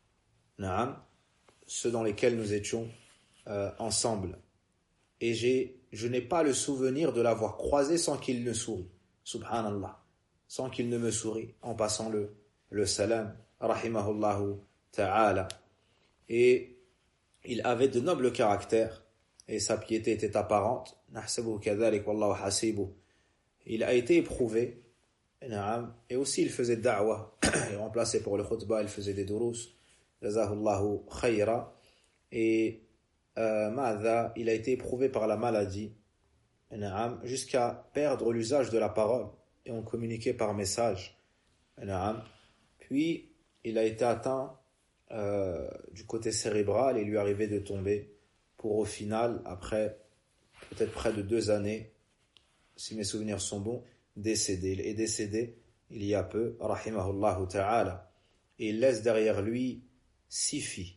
Ceux dans lesquels nous étions ensemble. Et je n'ai pas le souvenir de l'avoir croisé sans qu'il ne sourie. Subhanallah. Sans qu'il ne me sourie en passant le salam. Rahimahullahu ta'ala. Et il avait de nobles caractères et sa piété était apparente. Nahsabuhu kadhalik wallahu hasibuh. Il a été éprouvé. Et aussi il faisait da'wah. Il remplaçait pour le khutbah, il faisait des durus. Jazahullahu khayra. Et Maadha, il a été éprouvé par la maladie jusqu'à perdre l'usage de la parole et on communiquait par message. Puis il a été atteint du côté cérébral et il lui arrivait de tomber pour au final, après peut-être près de 2 années, si mes souvenirs sont bons, décédé. Il est décédé il y a peu, rahimahullahu ta'ala. Et il laisse derrière lui 6 filles.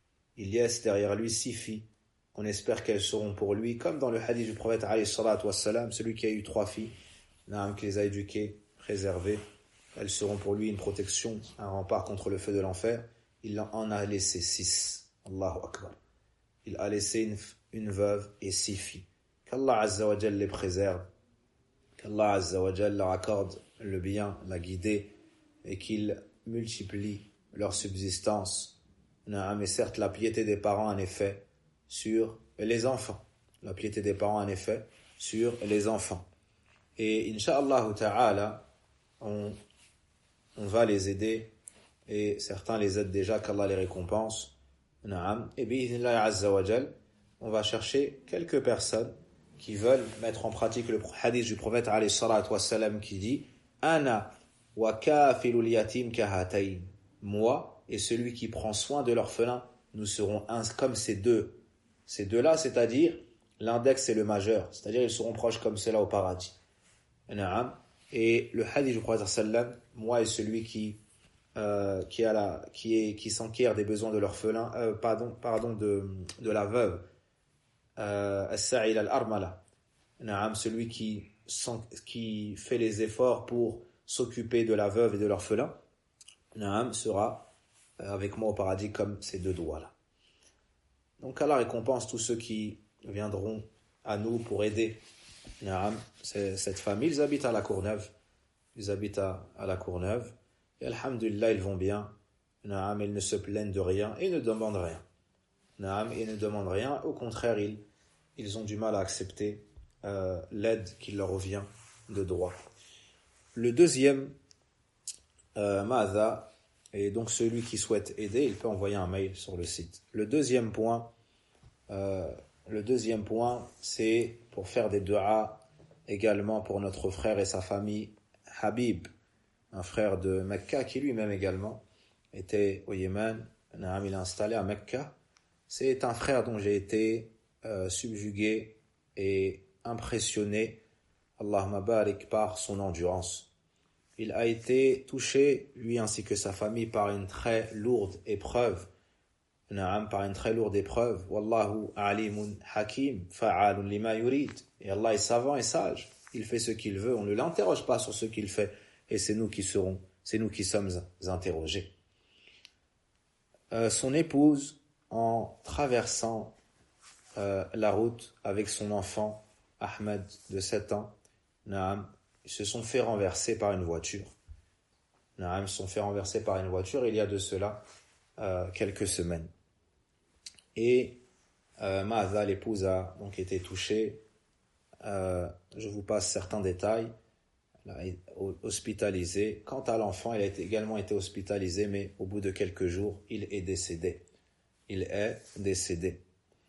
On espère qu'elles seront pour lui, comme dans le hadith du prophète alayhi salatu wassalam, celui qui a eu 3 filles, qui les a éduquées, préservées, elles seront pour lui une protection, un rempart contre le feu de l'enfer. Il en a laissé 6. Allahu Akbar. Il a laissé une veuve et 6 filles. Qu'Allah Azza wa Jal les préserve, qu'Allah Azza wa Jal leur accorde le bien, la guidée, et qu'il multiplie leur subsistance. Mais certes, la piété des parents a un effet sur les enfants. La piété des parents a un effet sur les enfants. Et Inch'Allah ta'ala, on va les aider, et certains les aident déjà, qu'Allah les récompense. Et bi'idhnillah azza wa jal, on va chercher quelques personnes qui veulent mettre en pratique le hadith du prophète alayhi salatu wassalam qui dit « Ana wa kafilul yatim kahatayn » moi et celui qui prend soin de l'orphelin, nous serons comme ces deux. Ces deux-là, c'est-à-dire l'index et le majeur, c'est-à-dire ils seront proches comme cela au paradis. Et le hadith du prophète sallam, moi et celui qui s'enquiert des besoins de l'orphelin, de la veuve, as-sa'il al-armala, celui qui fait les efforts pour s'occuper de la veuve et de l'orphelin, sera avec moi au paradis comme ces 2 doigts-là. Donc Allah récompense tous ceux qui viendront à nous pour aider cette famille. Ils habitent à la Courneuve. Et alhamdulillah, ils vont bien. Ils ne se plaignent de rien et ne demandent rien. Au contraire, ils ont du mal à accepter l'aide qui leur revient de droit. Le deuxième Maadha, et donc celui qui souhaite aider, il peut envoyer un mail sur le site. Le deuxième point, c'est pour faire des du'a également pour notre frère et sa famille, Habib, un frère de Mecca qui lui-même également était au Yémen. Il est installé à Mecca. C'est un frère dont j'ai été subjugué et impressionné, Allahumma barik, par son endurance. Il a été touché, lui ainsi que sa famille, par une très lourde épreuve. Wallahu alimun hakim, fa'alun lima yurid. Et Allah est savant et sage. Il fait ce qu'il veut. On ne l'interroge pas sur ce qu'il fait. Et c'est nous qui sommes interrogés. Son épouse, en traversant la route avec son enfant, Ahmed, de 7 ans, ils se sont fait renverser par une voiture. Il y a de cela quelques semaines. Et Maadha, l'épouse, a donc été touchée. Je vous passe certains détails. Elle a été hospitalisée. Quant à l'enfant, il a également été hospitalisé, mais au bout de quelques jours, il est décédé.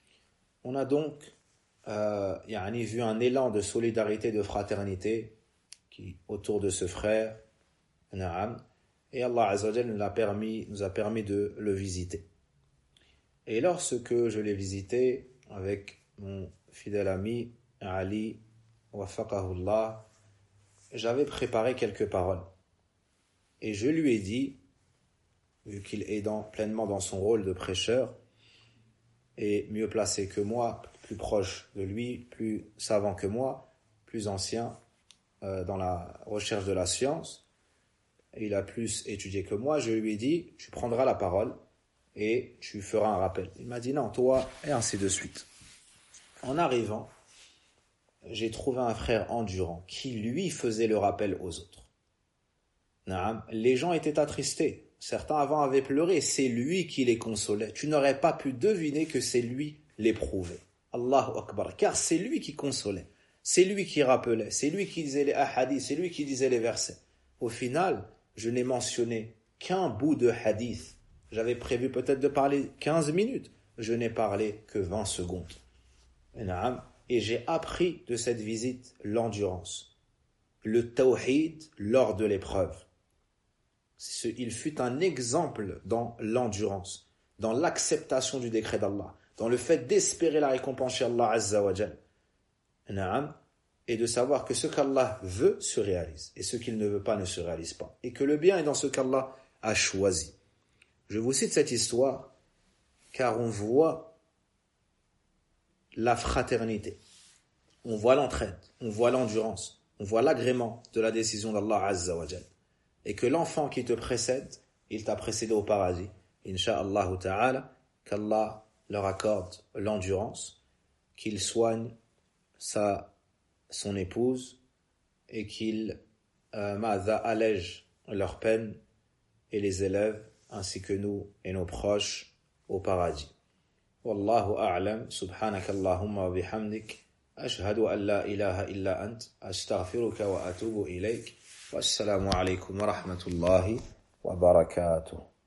On a donc vu un élan de solidarité, de fraternité autour de ce frère, na'am, et Allah Azza wa Jal nous a permis de le visiter. Et lorsque je l'ai visité avec mon fidèle ami Ali Wafaqahullah, j'avais préparé quelques paroles. Et je lui ai dit, vu qu'il est pleinement dans son rôle de prêcheur, et mieux placé que moi, plus proche de lui, plus savant que moi, plus ancien dans la recherche de la science, et il a plus étudié que moi, je lui ai dit, tu prendras la parole et tu feras un rappel. Il m'a dit non, toi, et ainsi de suite. En arrivant, j'ai trouvé un frère endurant qui lui faisait le rappel aux autres. Les gens étaient attristés. Certains avant avaient pleuré. C'est lui qui les consolait. Tu n'aurais pas pu deviner que c'est lui l'éprouvait. Allahu Akbar. Car c'est lui qui consolait. C'est lui qui rappelait. C'est lui qui disait les hadiths. C'est lui qui disait les versets. Au final, je n'ai mentionné qu'un bout de hadith. J'avais prévu peut-être de parler 15 minutes. Je n'ai parlé que 20 secondes. Et j'ai appris de cette visite l'endurance. Le tawhid lors de l'épreuve. Il fut un exemple dans l'endurance, dans l'acceptation du décret d'Allah, dans le fait d'espérer la récompense chez Allah Azza wa Jal. Et de savoir que ce qu'Allah veut se réalise, et ce qu'il ne veut pas ne se réalise pas. Et que le bien est dans ce qu'Allah a choisi. Je vous cite cette histoire, car on voit la fraternité, on voit l'entraide, on voit l'endurance, on voit l'agrément de la décision d'Allah Azza wa Jal. Et que l'enfant qui te précède, il t'a précédé au paradis. Inch'Allah ta'ala, qu'Allah leur accorde l'endurance, qu'il soigne son épouse et qu'il allège leur peine et les élève, ainsi que nous et nos proches, au paradis. Wallahu a'lam, subhanakallahumma wa bihamdik, ashhadu an la ilaha illa ant, astaghfiruka wa atubu ilayk. Wassalamu alaikum wa rahmatullahi wa barakatuh.